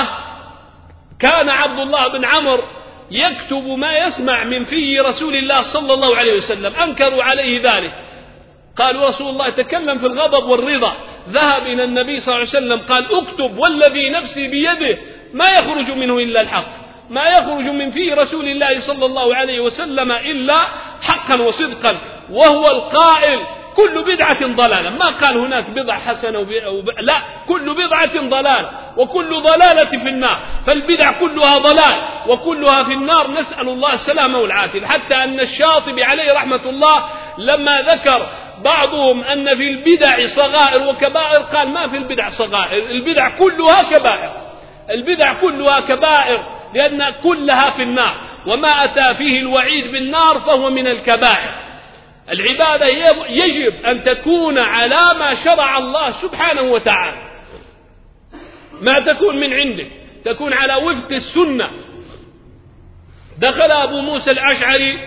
كان عبد الله بن عمرو يكتب ما يسمع من في رسول الله صلى الله عليه وسلم. أنكروا عليه ذلك، قالوا رسول الله تكلم في الغضب والرضا. ذهب إلى النبي صلى الله عليه وسلم قال اكتب والذي نفسي بيده ما يخرج منه إلا الحق، ما يخرج من في رسول الله صلى الله عليه وسلم إلا حقا وصدقا. وهو القائل كل بدعة ضلالة، ما قال هناك بدعة حسنة لا، كل بدعة ضلالة وكل ضلالة في النار. فالبدع كلها ضلال وكلها في النار، نسأل الله السلامة والعافية. حتى أن الشاطبي عليه رحمة الله لما ذكر بعضهم أن في البدع صغائر وكبائر قال ما في البدع صغائر، البدع كلها كبائر، البدع كلها كبائر، لأن كلها في النار، وما أتى فيه الوعيد بالنار فهو من الكبائر. العبادة يجب أن تكون على ما شرع الله سبحانه وتعالى، ما تكون من عندك، تكون على وفق السنة. دخل أبو موسى الأشعري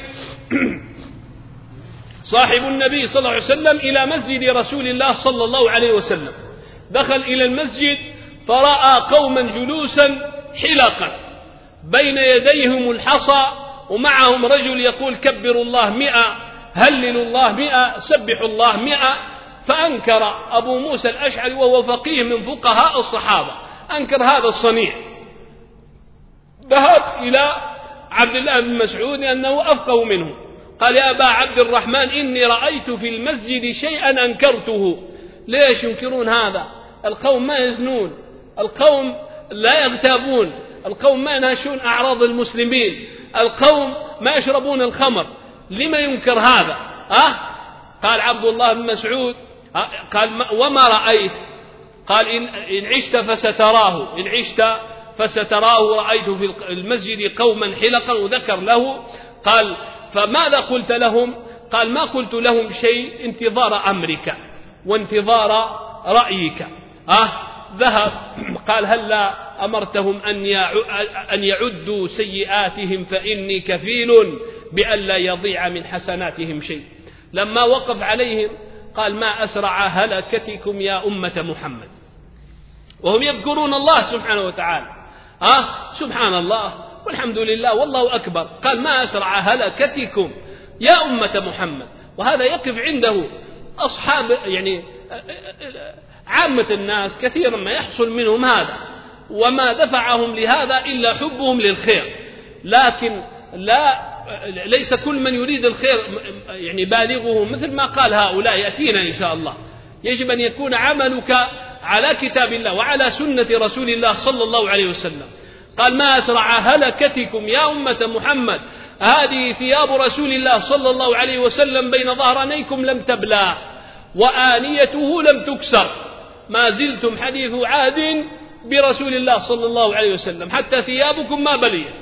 صاحب النبي صلى الله عليه وسلم إلى مسجد رسول الله صلى الله عليه وسلم، دخل إلى المسجد فرأى قوما جلوسا حلقا بين يديهم الحصى، ومعهم رجل يقول كبروا الله 100، هللوا الله 100، سبحوا الله 100. فأنكر أبو موسى الأشعري وهو فقيه من فقهاء الصحابة، أنكر هذا الصنيع، ذهب إلى عبد الله بن مسعود لأنه أفقه منه، قال يا أبا عبد الرحمن إني رأيت في المسجد شيئا أنكرته. ليش ينكرون هذا؟ القوم ما يزنون، القوم لا يغتابون، القوم ما ينهشون أعراض المسلمين، القوم ما يشربون الخمر، لما ينكر هذا؟ قال عبد الله بن مسعود قال وما رأيت؟ قال إن عشت فستراه، إن عشت فستراه، رأيت في المسجد قوما حلقا، وذكر له. قال فماذا قلت لهم؟ قال ما قلت لهم شيء، انتظار أمرك وانتظار رأيك. ذهب قال هلا أمرتهم أن يعدوا سيئاتهم فإني كفيل بألا يضيع من حسناتهم شيء. لما وقف عليهم قال ما أسرع هلكتكم يا أمة محمد، وهم يذكرون الله سبحانه وتعالى، سبحان الله والحمد لله والله أكبر. قال ما أسرع هلكتكم يا أمة محمد. وهذا يقف عنده أصحاب يعني عامة الناس كثيرا ما يحصل منهم هذا، وما دفعهم لهذا إلا حبهم للخير، لكن ليس كل من يريد الخير يعني بالغه، مثل ما قال هؤلاء يأتينا إن شاء الله. يجب أن يكون عملك على كتاب الله وعلى سنة رسول الله صلى الله عليه وسلم. قال ما أسرع هلكتكم يا أمة محمد، هذه ثياب رسول الله صلى الله عليه وسلم بين ظهرانيكم لم تبلى وآنيته لم تكسر، ما زلتم حديث عهد برسول الله صلى الله عليه وسلم، حتى ثيابكم ما بليت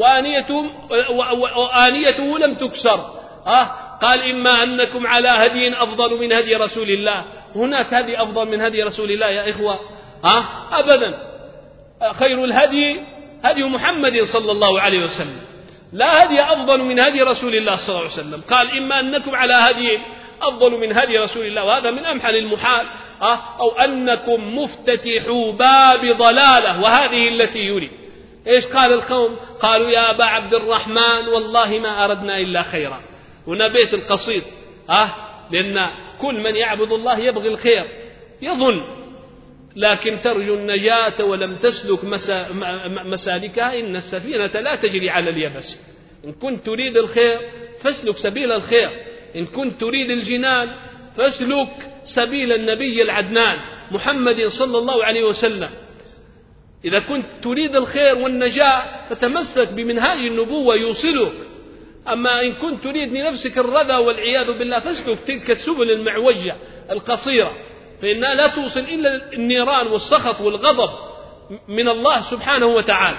وآنيته لم تكسر. قال إما أنكم على هدي أفضل من هدي رسول الله، هناك هدي أفضل من هدي رسول الله يا إخوة؟ أبدا، خير الهدي هدي محمد صلى الله عليه وسلم، لا هدي أفضل من هدي رسول الله صلى الله عليه وسلم. قال إما أنكم على هدي أفضل من هدي رسول الله، وهذا من أمحل المحال، أو أنكم مفتتحوا باب ضلالة، وهذه التي يريد. إيش قال القوم؟ قالوا يا أبا عبد الرحمن والله ما أردنا إلا خيرا. هنا بيت القصيد، لأن كل من يعبد الله يبغي الخير، يظن لكن ترجو النجاة ولم تسلك مسالكها، إن السفينة لا تجري على اليبس. إن كنت تريد الخير فاسلك سبيل الخير، إن كنت تريد الجنان فاسلك سبيل النبي العدنان محمد صلى الله عليه وسلم. إذا كنت تريد الخير والنجاة فتمسك بمنهاج النبوة يوصلك، أما إن كنت تريد لنفسك الرذى والعياذ بالله فاسلك تلك السبل المعوجة القصيرة، فإنها لا توصل إلا النيران والسخط والغضب من الله سبحانه وتعالى.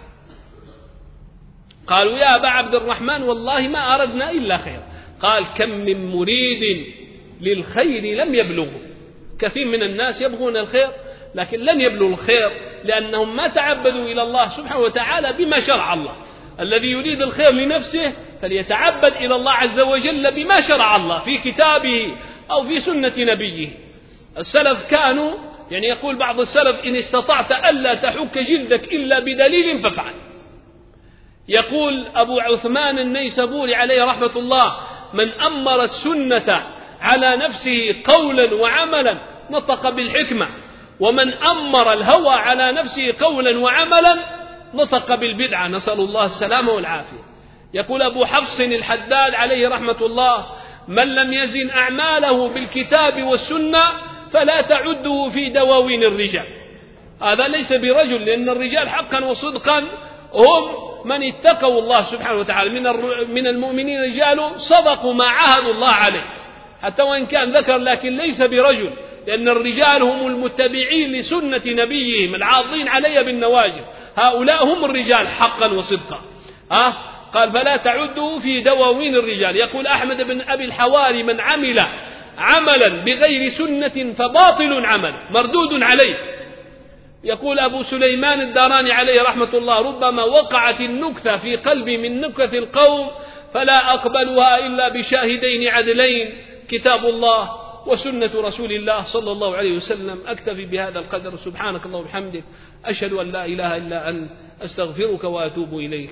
قالوا يا أبا عبد الرحمن والله ما أردنا إلا خير. قال كم من مريد للخير لم يبلغه. كثير من الناس يبغون الخير لكن لن يبلغوا الخير، لأنهم ما تعبدوا إلى الله سبحانه وتعالى بما شرع الله. الذي يريد الخير لنفسه فليتعبد إلى الله عز وجل بما شرع الله في كتابه أو في سنة نبيه. السلف كانوا يعني يقول بعض السلف إن استطعت ألا تحك جلدك إلا بدليل فافعل. يقول أبو عثمان النيسابوري عليه رحمة الله من أمر السنة على نفسه قولا وعملا نطق بالحكمة، ومن أمر الهوى على نفسه قولا وعملا نطق بالبدعة، نسأل الله السلامة والعافية. يقول أبو حفص الحداد عليه رحمة الله من لم يزن أعماله بالكتاب والسنة فلا تعده في دواوين الرجال. هذا ليس برجل، لأن الرجال حقا وصدقا هم من اتقوا الله سبحانه وتعالى من المؤمنين رجال صدقوا ما عاهدوا الله عليه، حتى وإن كان ذكر لكن ليس برجل، لأن الرجال هم المتبعين لسنة نبيهم العاضين علي بالنواجذ، هؤلاء هم الرجال حقا وصدقا. قال فلا تعدوا في دواوين الرجال. يقول أحمد بن أبي الحواري من عمل عملا بغير سنة فباطل عمل مردود عليه. يقول أبو سليمان الداراني عليه رحمة الله ربما وقعت النكتة في قلبي من نكت القوم فلا أقبلها إلا بشاهدين عدلين كتاب الله وسنة رسول الله صلى الله عليه وسلم. أكتفي بهذا القدر. سبحانك اللهم وبحمدك أشهد أن لا إله إلا أنت أستغفرك وأتوب إليك.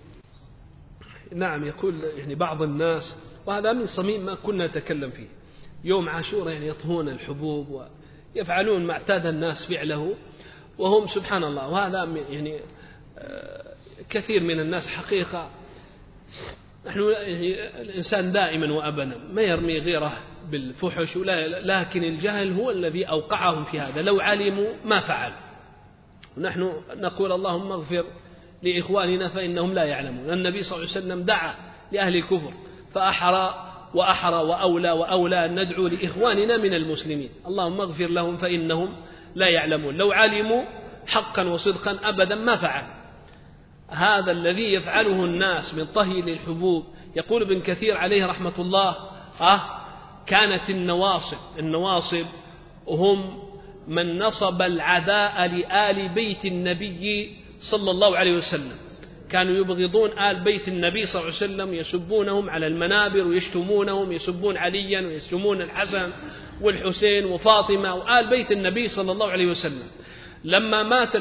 نعم، يقول يعني بعض الناس، وهذا من صميم ما كنا نتكلم فيه، يوم عاشوراء يعني يطهون الحبوب ويفعلون ما اعتاد الناس فعله وهم سبحان الله. وهذا يعني كثير من الناس حقيقة، نحن يعني الإنسان دائما وأبدا ما يرمي غيره بالفحش، لكن الجهل هو الذي أوقعهم في هذا، لو علموا ما فعل. ونحن نقول اللهم اغفر لإخواننا فإنهم لا يعلمون. النبي صلى الله عليه وسلم دعا لأهل الكفر فأحرى وأولى أن ندعو لإخواننا من المسلمين اللهم اغفر لهم فإنهم لا يعلمون. لو علموا حقا وصدقا أبدا ما فعل. هذا الذي يفعله الناس من طهي للحبوب. يقول ابن كثير عليه رحمة الله كانت النواصب هم من نصب العداء لآل بيت النبي صلى الله عليه وسلم. كانوا يبغضون آل بيت النبي صلى الله عليه وسلم، يسبونهم على المنابر ويشتمونهم، يسبون عليا ويشتمون الحسن والحسين وفاطمة وآل بيت النبي صلى الله عليه وسلم. لما مات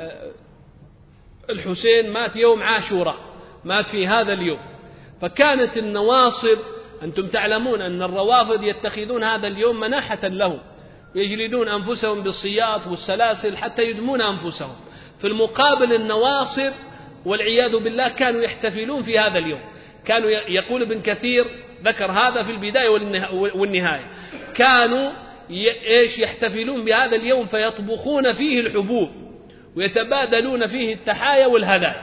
الحسين مات يوم عاشوراء، مات في هذا اليوم. فكانت النواصب، أنتم تعلمون أن الروافض يتخذون هذا اليوم مناحة لهم، يجلدون أنفسهم بالسياط والسلاسل حتى يدمون أنفسهم. في المقابل النواصب والعياذ بالله كانوا يحتفلون في هذا اليوم. كانوا يقول ابن كثير ذكر هذا في البداية والنهاية، كانوا يحتفلون بهذا اليوم فيطبخون فيه الحبوب ويتبادلون فيه التحايا والهدايا.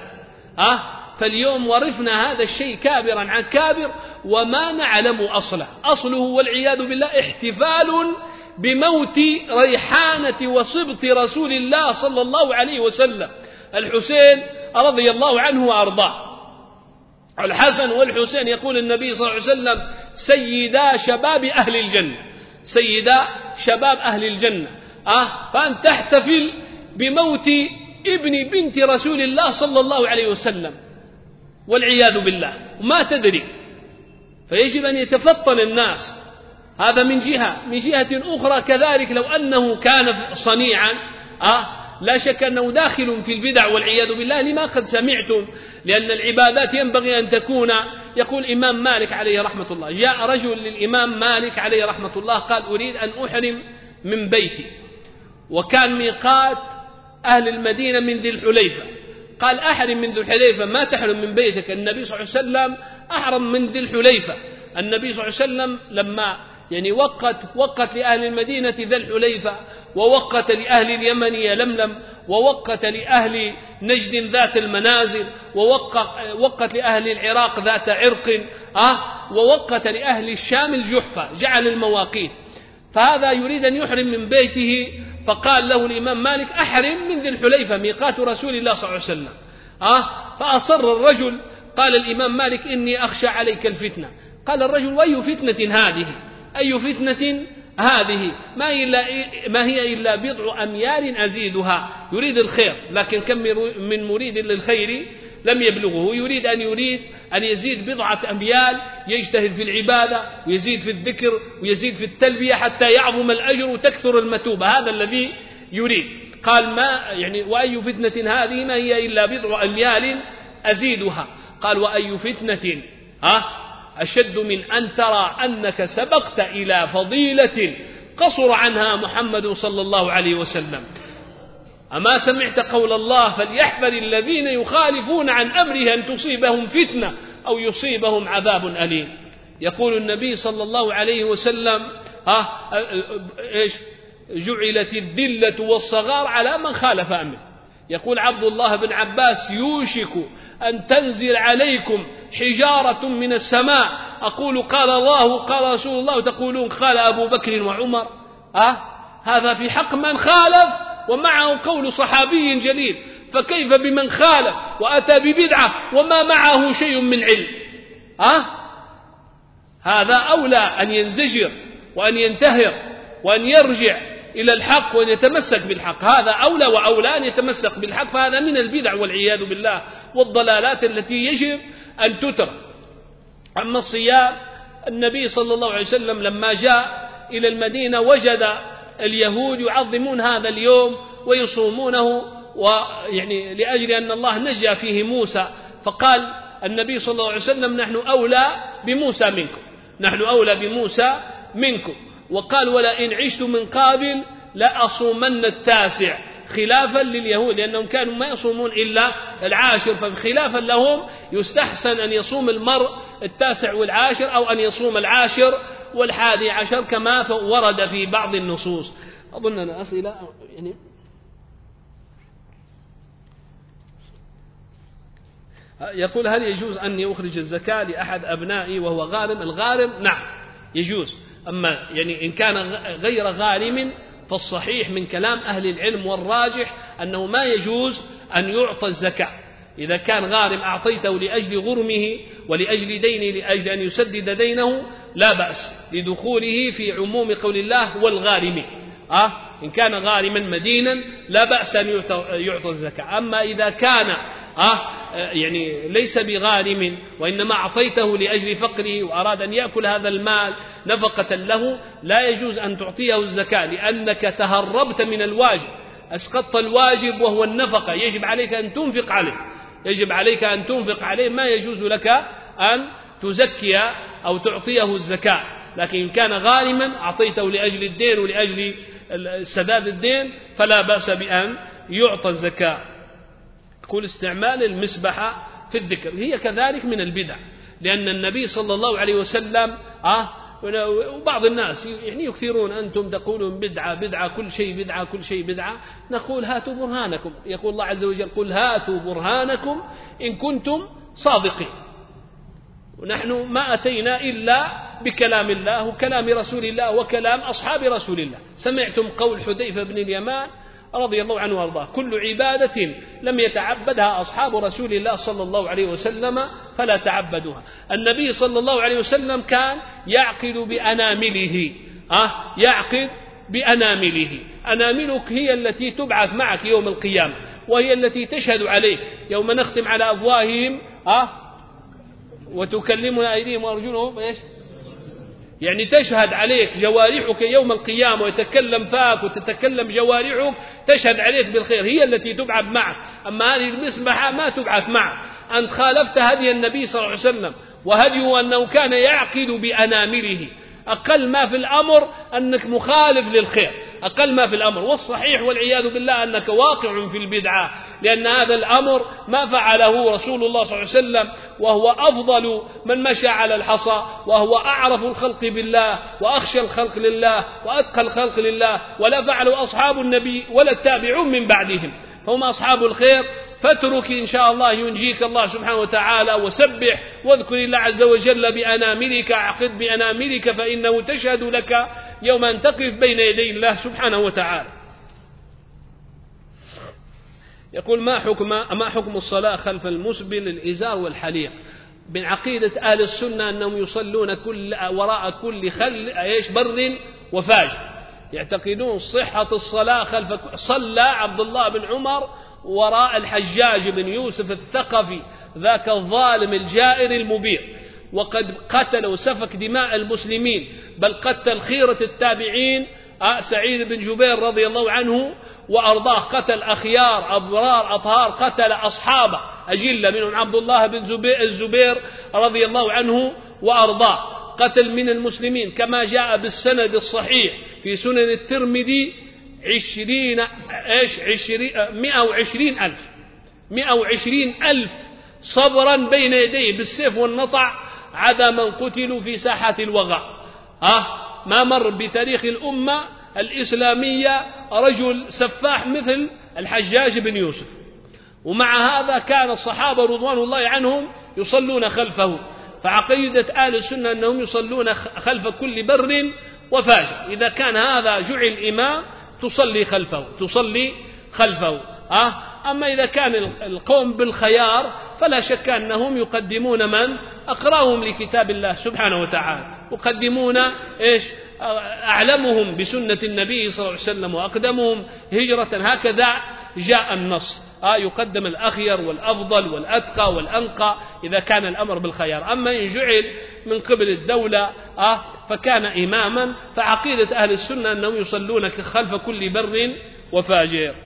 فاليوم ورثنا هذا الشيء كابرا عن كابر وما نعلم أصله والعياذ بالله احتفال بموت ريحانة وصبط رسول الله صلى الله عليه وسلم الحسين رضي الله عنه وأرضاه. الحسن والحسين يقول النبي صلى الله عليه وسلم سيدا شباب أهل الجنة، سيدا شباب أهل الجنة. فأن تحتفل بموت ابن بنت رسول الله صلى الله عليه وسلم والعياذ بالله وما تدري. فيجب أن يتفطن الناس. هذا من جهة أخرى كذلك لو أنه كان صنيعا لا شك أنه داخل في البدع والعياذ بالله لما قد سمعتم، لأن العبادات ينبغي أن تكون. يقول الإمام مالك عليه رحمة الله، جاء رجل للإمام مالك عليه رحمة الله قال أريد أن أحرم من بيتي، وكان ميقات أهل المدينة من ذي الحليفة. قال أحرم من ذي الحليفة، ما تحرم من بيتك. النبي صلى الله عليه وسلم أحرم من ذي الحليفة. النبي صلى الله عليه وسلم لما يعني وقت لأهل المدينة ذي الحليفة، ووقت لأهل اليمن يلملم، ووقت لأهل نجد ذات المنازل، ووقت لأهل العراق ذات عرق، ووقت لأهل الشام الجحفة، جعل المواقيت. فهذا يريد أن يحرم من بيته، فقال له الإمام مالك أحرم من ذي الحليفة ميقات رسول الله صلى الله عليه وسلم. فأصر الرجل. قال الإمام مالك إني أخشى عليك الفتنة. قال الرجل وأي فتنة هذه؟ أي فتنة هذه؟ ما هي إلا بضع أميال أزيدها. يريد الخير، لكن كم من مريد للخير لم يبلغه. يريد أن يزيد بضعة أميال، يجتهد في العبادة ويزيد في الذكر ويزيد في التلبية حتى يعظم الأجر وتكثر المتوبة. هذا الذي يريد. قال وأي فتنة هذه؟ ما هي إلا بضع أميال أزيدها. قال وأي فتنة أشد من أن ترى أنك سبقت إلى فضيلة قصر عنها محمد صلى الله عليه وسلم. أما سمعت قول الله فليحذر الذين يخالفون عن أمره أن تصيبهم فتنة أو يصيبهم عذاب أليم. يقول النبي صلى الله عليه وسلم جعلت الذلة والصغار على من خالف أمره. يقول عبد الله بن عباس يوشك أن تنزل عليكم حجارة من السماء أقول قال الله قال رسول الله تقولون قال أبو بكر وعمر. هذا في حق من خالف ومعه قول صحابي جليل، فكيف بمن خالف وأتى ببدعة وما معه شيء من علم؟ هذا أولى أن ينزجر وأن ينتهر وأن يرجع إلى الحق وأن يتمسك بالحق، هذا أولى وأولى أن يتمسك بالحق، فهذا من البدع والعياذ بالله والضلالات التي يجب أن تترك. أما الصيام، النبي صلى الله عليه وسلم لما جاء إلى المدينة وجد اليهود يعظمون هذا اليوم ويصومونه، ويعني لأجل أن الله نجى فيه موسى، فقال النبي صلى الله عليه وسلم نحن أولى بموسى منكم، نحن أولى بموسى منكم. وقال ولئن عشت من قابل لأصومن التاسع، خلافا لليهود لأنهم كانوا ما يصومون إلا العاشر، فخلافا لهم يستحسن أن يصوم المرء التاسع والعاشر أو أن يصوم العاشر والحادي عشر كما ورد في بعض النصوص. أظن أن أسئلة يعني يقول هل يجوز أن أخرج الزكاة لأحد أبنائي وهو غارم؟ الغارم نعم يجوز، أما يعني إن كان غير غارم فالصحيح من كلام أهل العلم والراجح أنه ما يجوز أن يعطى الزكاة. إذا كان غارم أعطيته لأجل غرمه ولأجل دينه لأجل أن يسدد دينه لا بأس لدخوله في عموم قول الله والغارمين. إن كان غارما مدينا لا بأس أن يعطى الزكاة. أما إذا كان يعني ليس بغارم وإنما أعطيته لأجل فقره وأراد أن يأكل هذا المال نفقة له لا يجوز أن تعطيه الزكاة، لأنك تهربت من الواجب، أسقطت الواجب وهو النفقة، يجب عليك أن تنفق عليه، يجب عليك أن تنفق عليه، ما يجوز لك أن تزكي أو تعطيه الزكاة. لكن إن كان غارما أعطيته لأجل الدين ولأجل سداد الدين فلا بأس بأن يعطى الزكاة. يقول استعمال المسبحة في الذكر هي كذلك من البدع، لأن النبي صلى الله عليه وسلم وبعض الناس يعني يكثرون أنتم تقولون بدعة بدعة كل شيء بدعة كل شيء بدعة، نقول هاتوا برهانكم. يقول الله عز وجل قل هاتوا برهانكم إن كنتم صادقين. ونحن ما أتينا إلا بكلام الله وكلام رسول الله وكلام أصحاب رسول الله. سمعتم قول حذيفة بن اليمان رضي الله عنه وارضاه كل عبادة لم يتعبدها أصحاب رسول الله صلى الله عليه وسلم فلا تعبدوها. النبي صلى الله عليه وسلم كان يعقد بأنامله، يعقد بأنامله. أناملك هي التي تبعث معك يوم القيامة وهي التي تشهد عليك يوم نختم على أفواههم وتكلمنا أيديهم وأرجلهم يعني تشهد عليك جوارحك يوم القيامة ويتكلم فاك وتتكلم جوارحك تشهد عليك بالخير، هي التي تبعث معك. أما هذه المسبحة ما تبعث معك، أنت خالفت هدي النبي صلى الله عليه وسلم وهديه أنه كان يعقد بأنامله. أقل ما في الأمر أنك مخالف للخير، أقل ما في الأمر. والصحيح والعياذ بالله أنك واقع في البدعة، لأن هذا الأمر ما فعله رسول الله صلى الله عليه وسلم وهو أفضل من مشى على الحصى، وهو أعرف الخلق بالله وأخشى الخلق لله وأتقى الخلق لله، ولا فعله أصحاب النبي ولا التابعون من بعدهم، فهم أصحاب الخير. فاترك إن شاء الله ينجيك الله سبحانه وتعالى، وسبح واذكر الله عز وجل بأناملك، اعقد بأناملك فإنه تشهد لك يوم أن تقف بين يدي الله سبحانه وتعالى. يقول ما حكم الصلاة خلف المسبل الإزار والحليق؟ من عقيدة أهل السنة أنهم يصلون وراء كل بر وفاجر، يعتقدون صحة الصلاة خلف. صلى عبد الله بن عمر وراء الحجاج بن يوسف الثقفي ذاك الظالم الجائر المبير، وقد قتل وسفك دماء المسلمين، بل قتل خيرة التابعين سعيد بن جبير رضي الله عنه وأرضاه، قتل أخيار أبرار أطهار، قتل أصحابه أجل منهم عبد الله بن الزبير رضي الله عنه وأرضاه، قتل من المسلمين كما جاء بالسند الصحيح في سنن الترمذي 120,000 صبرا بين يديه بالسيف والنطع، عدا من قتلوا في ساحات الوغى. ما مر بتاريخ الأمة الإسلامية رجل سفاح مثل الحجاج بن يوسف. ومع هذا كان الصحابة رضوان الله عنهم يصلون خلفه. فعقيدة أهل السنة أنهم يصلون خلف كل بر وفاجر. إذا كان هذا جعل إمام تصلي خلفه. أما إذا كان القوم بالخيار فلا شك أنهم يقدمون من أقرأهم لكتاب الله سبحانه وتعالى، يقدمون أعلمهم بسنة النبي صلى الله عليه وسلم وأقدمهم هجرة. هكذا جاء النص، يقدم الأخير والأفضل والأتقى والأنقى إذا كان الأمر بالخيار. أما إن جعل من قبل الدولة فكان إماما، فعقيدة أهل السنة أنهم يصلون خلف كل بر وفاجر.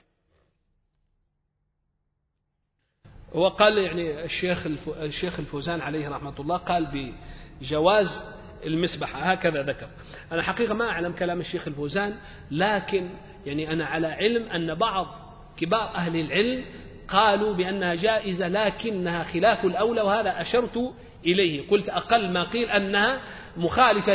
وقال يعني الشيخ الفوزان عليه رحمة الله قال بجواز المسبحة، هكذا ذكر. أنا حقيقة ما أعلم كلام الشيخ الفوزان، لكن يعني أنا على علم أن بعض كبار أهل العلم قالوا بأنها جائزة لكنها خلاف الأولى، وهذا أشرت إليه. قلت أقل ما قيل أنها مخالفة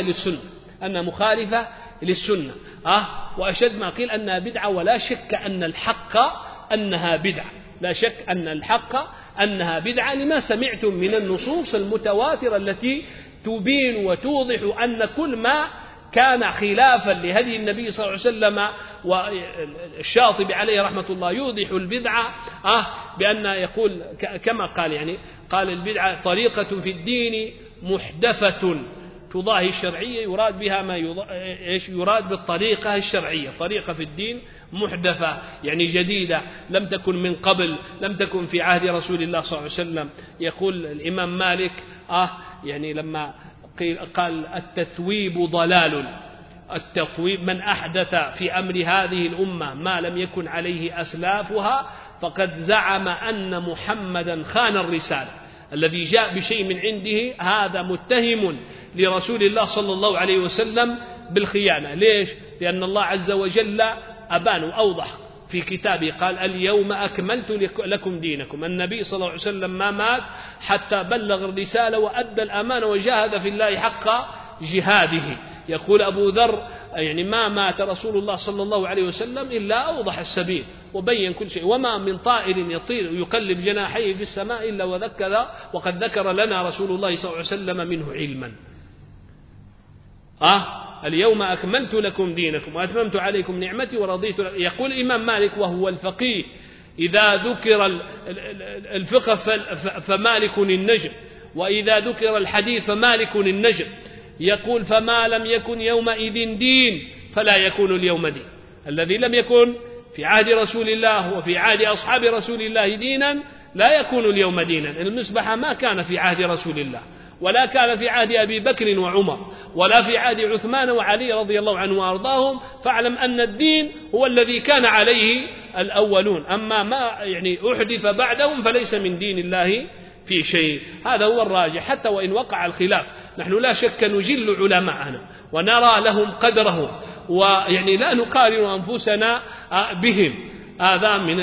للسنة، وأشد ما قيل أنها بدعة، ولا شك أن الحق أنها بدعة، لا شك أن الحق أنها بدعة لما سمعتم من النصوص المتواترة التي تبين وتوضح أن كل ما كان خلافا لهدي النبي صلى الله عليه وسلم. والشاطبي عليه رحمة الله يوضح البدعة بأن يقول كما قال، يعني قال البدعة طريقة في الدين محدثة تضاهي الشرعية، يراد بها ما يراد بالطريقة الشرعية. طريقة في الدين محدثة يعني جديدة، لم تكن من قبل، لم تكن في عهد رسول الله صلى الله عليه وسلم. يقول الإمام مالك يعني لما قال التثويب ضلال، التثويب من أحدث في أمر هذه الأمة ما لم يكن عليه أسلافها فقد زعم أن محمدا خان الرسالة. الذي جاء بشيء من عنده هذا متهم لرسول الله صلى الله عليه وسلم بالخيانة. ليش؟ لأن الله عز وجل أبان وأوضح في كتابه، قال اليوم أكملت لكم دينكم. النبي صلى الله عليه وسلم ما مات حتى بلغ الرسالة وأدى الأمانة وجاهد في الله حق جهاده. يقول أبو ذر يعني ما مات رسول الله صلى الله عليه وسلم إلا أوضح السبيل وبين كل شيء، وما من طائر يطير ويقلب جناحيه في السماء إلا وقد ذكر لنا رسول الله صلى الله عليه وسلم منه علما. اليوم أكملت لكم دينكم وأتممت عليكم نعمتي ورضيت. يقول الإمام مالك وهو الفقيه إذا ذكر الفقه فمالك النجم، وإذا ذكر الحديث فمالك النجم. يقول فما لم يكن يومئذ دين فلا يكون اليوم دين. الذي لم يكن في عهد رسول الله وفي عهد أصحاب رسول الله دينا لا يكون اليوم دينا. المسبحة ما كان في عهد رسول الله، ولا كان في عهد أبي بكر وعمر، ولا في عهد عثمان وعلي رضي الله عنه وأرضاهم. فاعلم أن الدين هو الذي كان عليه الأولون، أما ما يعني أحدث بعدهم فليس من دين الله في شيء. هذا هو الراجح حتى وإن وقع الخلاف. نحن لا شك نجل علماءنا ونرى لهم قدرهم، ويعني لا نقارن أنفسنا بهم. هذا من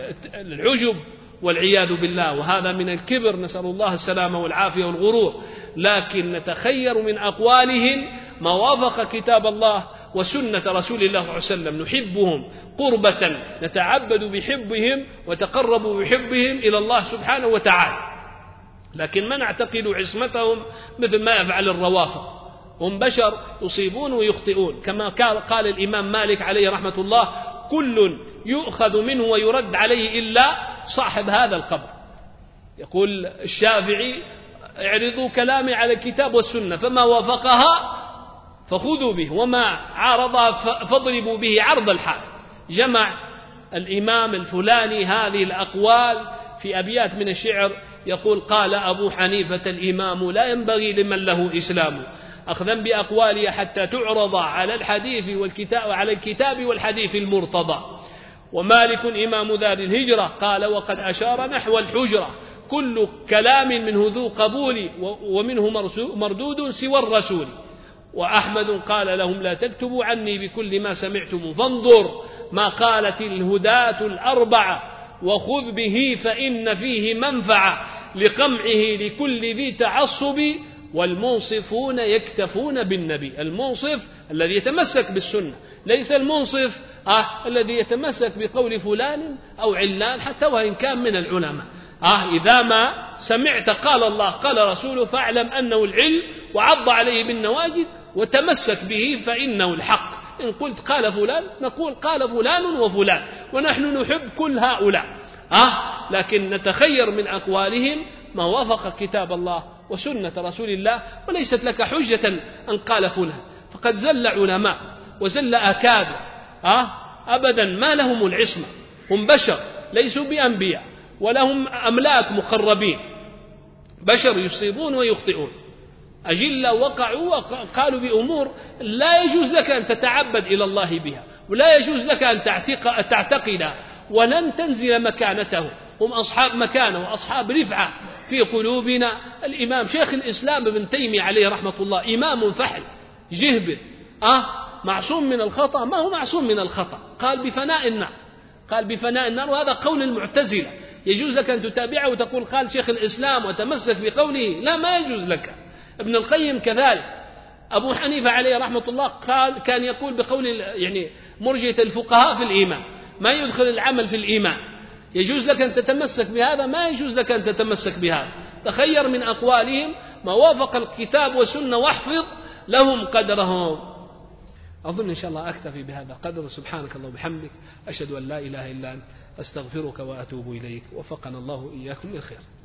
العجب والعياذ بالله، وهذا من الكبر، نسأل الله السلامة والعافية والغرور. لكن نتخير من أقوالهم ما وافق كتاب الله وسنة رسول الله صلى الله عليه وسلم. نحبهم قربة، نتعبد بحبهم وتقرب بحبهم إلى الله سبحانه وتعالى، لكن ما نعتقد عصمتهم مثل ما يفعل الروافض. هم بشر يصيبون ويخطئون، كما قال الإمام مالك عليه رحمة الله كل يؤخذ منه ويرد عليه إلا صاحب هذا القبر. يقول الشافعي اعرضوا كلامي على الكتاب والسنة فما وافقها فخذوا به وما عارضها فاضربوا به عرض الحال. جمع الإمام الفلاني هذه الأقوال في أبيات من الشعر، يقول قال أبو حنيفة الإمام لا ينبغي لمن له إسلام أخذا بأقوالي حتى تعرض على الحديث والكتاب وعلى الكتاب والحديث المرتضى. ومالك إمام دار الهجرة قال وقد أشار نحو الحجرة كل كلام منه ذو قبول ومنه مردود سوى الرسول. وأحمد قال لهم لا تكتبوا عني بكل ما سمعتم فانظر ما قالت الهداة الأربعة وخذ به فإن فيه منفعة لقمعه لكل ذي تعصب والمنصفون يكتفون بالنبي. المنصف الذي يتمسك بالسنة، ليس المنصف الذي يتمسك بقول فلان أو علان حتى وإن كان من العلماء. إذا ما سمعت قال الله قال رسوله فاعلم أنه العلم وعض عليه بالنواجذ وتمسك به فإنه الحق. إن قلت قال فلان نقول قال فلان وفلان، ونحن نحب كل هؤلاء، لكن نتخير من أقوالهم ما وافق كتاب الله وسنة رسول الله، وليست لك حجة أن قال فلان. فقد زل علماء وزل أكابر أبدا ما لهم العصمة، هم بشر ليسوا بأنبياء ولهم أملاك مقربين، بشر يصيبون ويخطئون، أجلة وقعوا وقالوا بأمور لا يجوز لك أن تتعبد إلى الله بها، ولا يجوز لك أن تعتقدها، ولن تنزل مكانته. هم أصحاب مكانة وأصحاب رفعة في قلوبنا. الإمام شيخ الإسلام ابن تيمية عليه رحمة الله إمام فحل جهبل، معصوم من الخطأ؟ ما هو معصوم من الخطأ، قال بفناء النار، قال بفناء النار، وهذا قول المعتزلة. يجوز لك أن تتابعه وتقول قال شيخ الإسلام وتمسك بقوله؟ لا، ما يجوز لك. ابن القيم كذلك. أبو حنيفة عليه رحمة الله قال كان يقول بقول يعني مرجئة الفقهاء في الإيمان، ما يدخل العمل في الإيمان. يجوز لك أن تتمسك بهذا؟ ما يجوز لك أن تتمسك بهذا. تخير من أقوالهم ما وافق الكتاب والسنة واحفظ لهم قدرهم. أظن إن شاء الله أكتفي بهذا القدر. سبحانك اللهم وبحمدك، أشهد أن لا إله إلا أنت، أستغفرك وأتوب إليك، وفقنا الله إياكم للخير.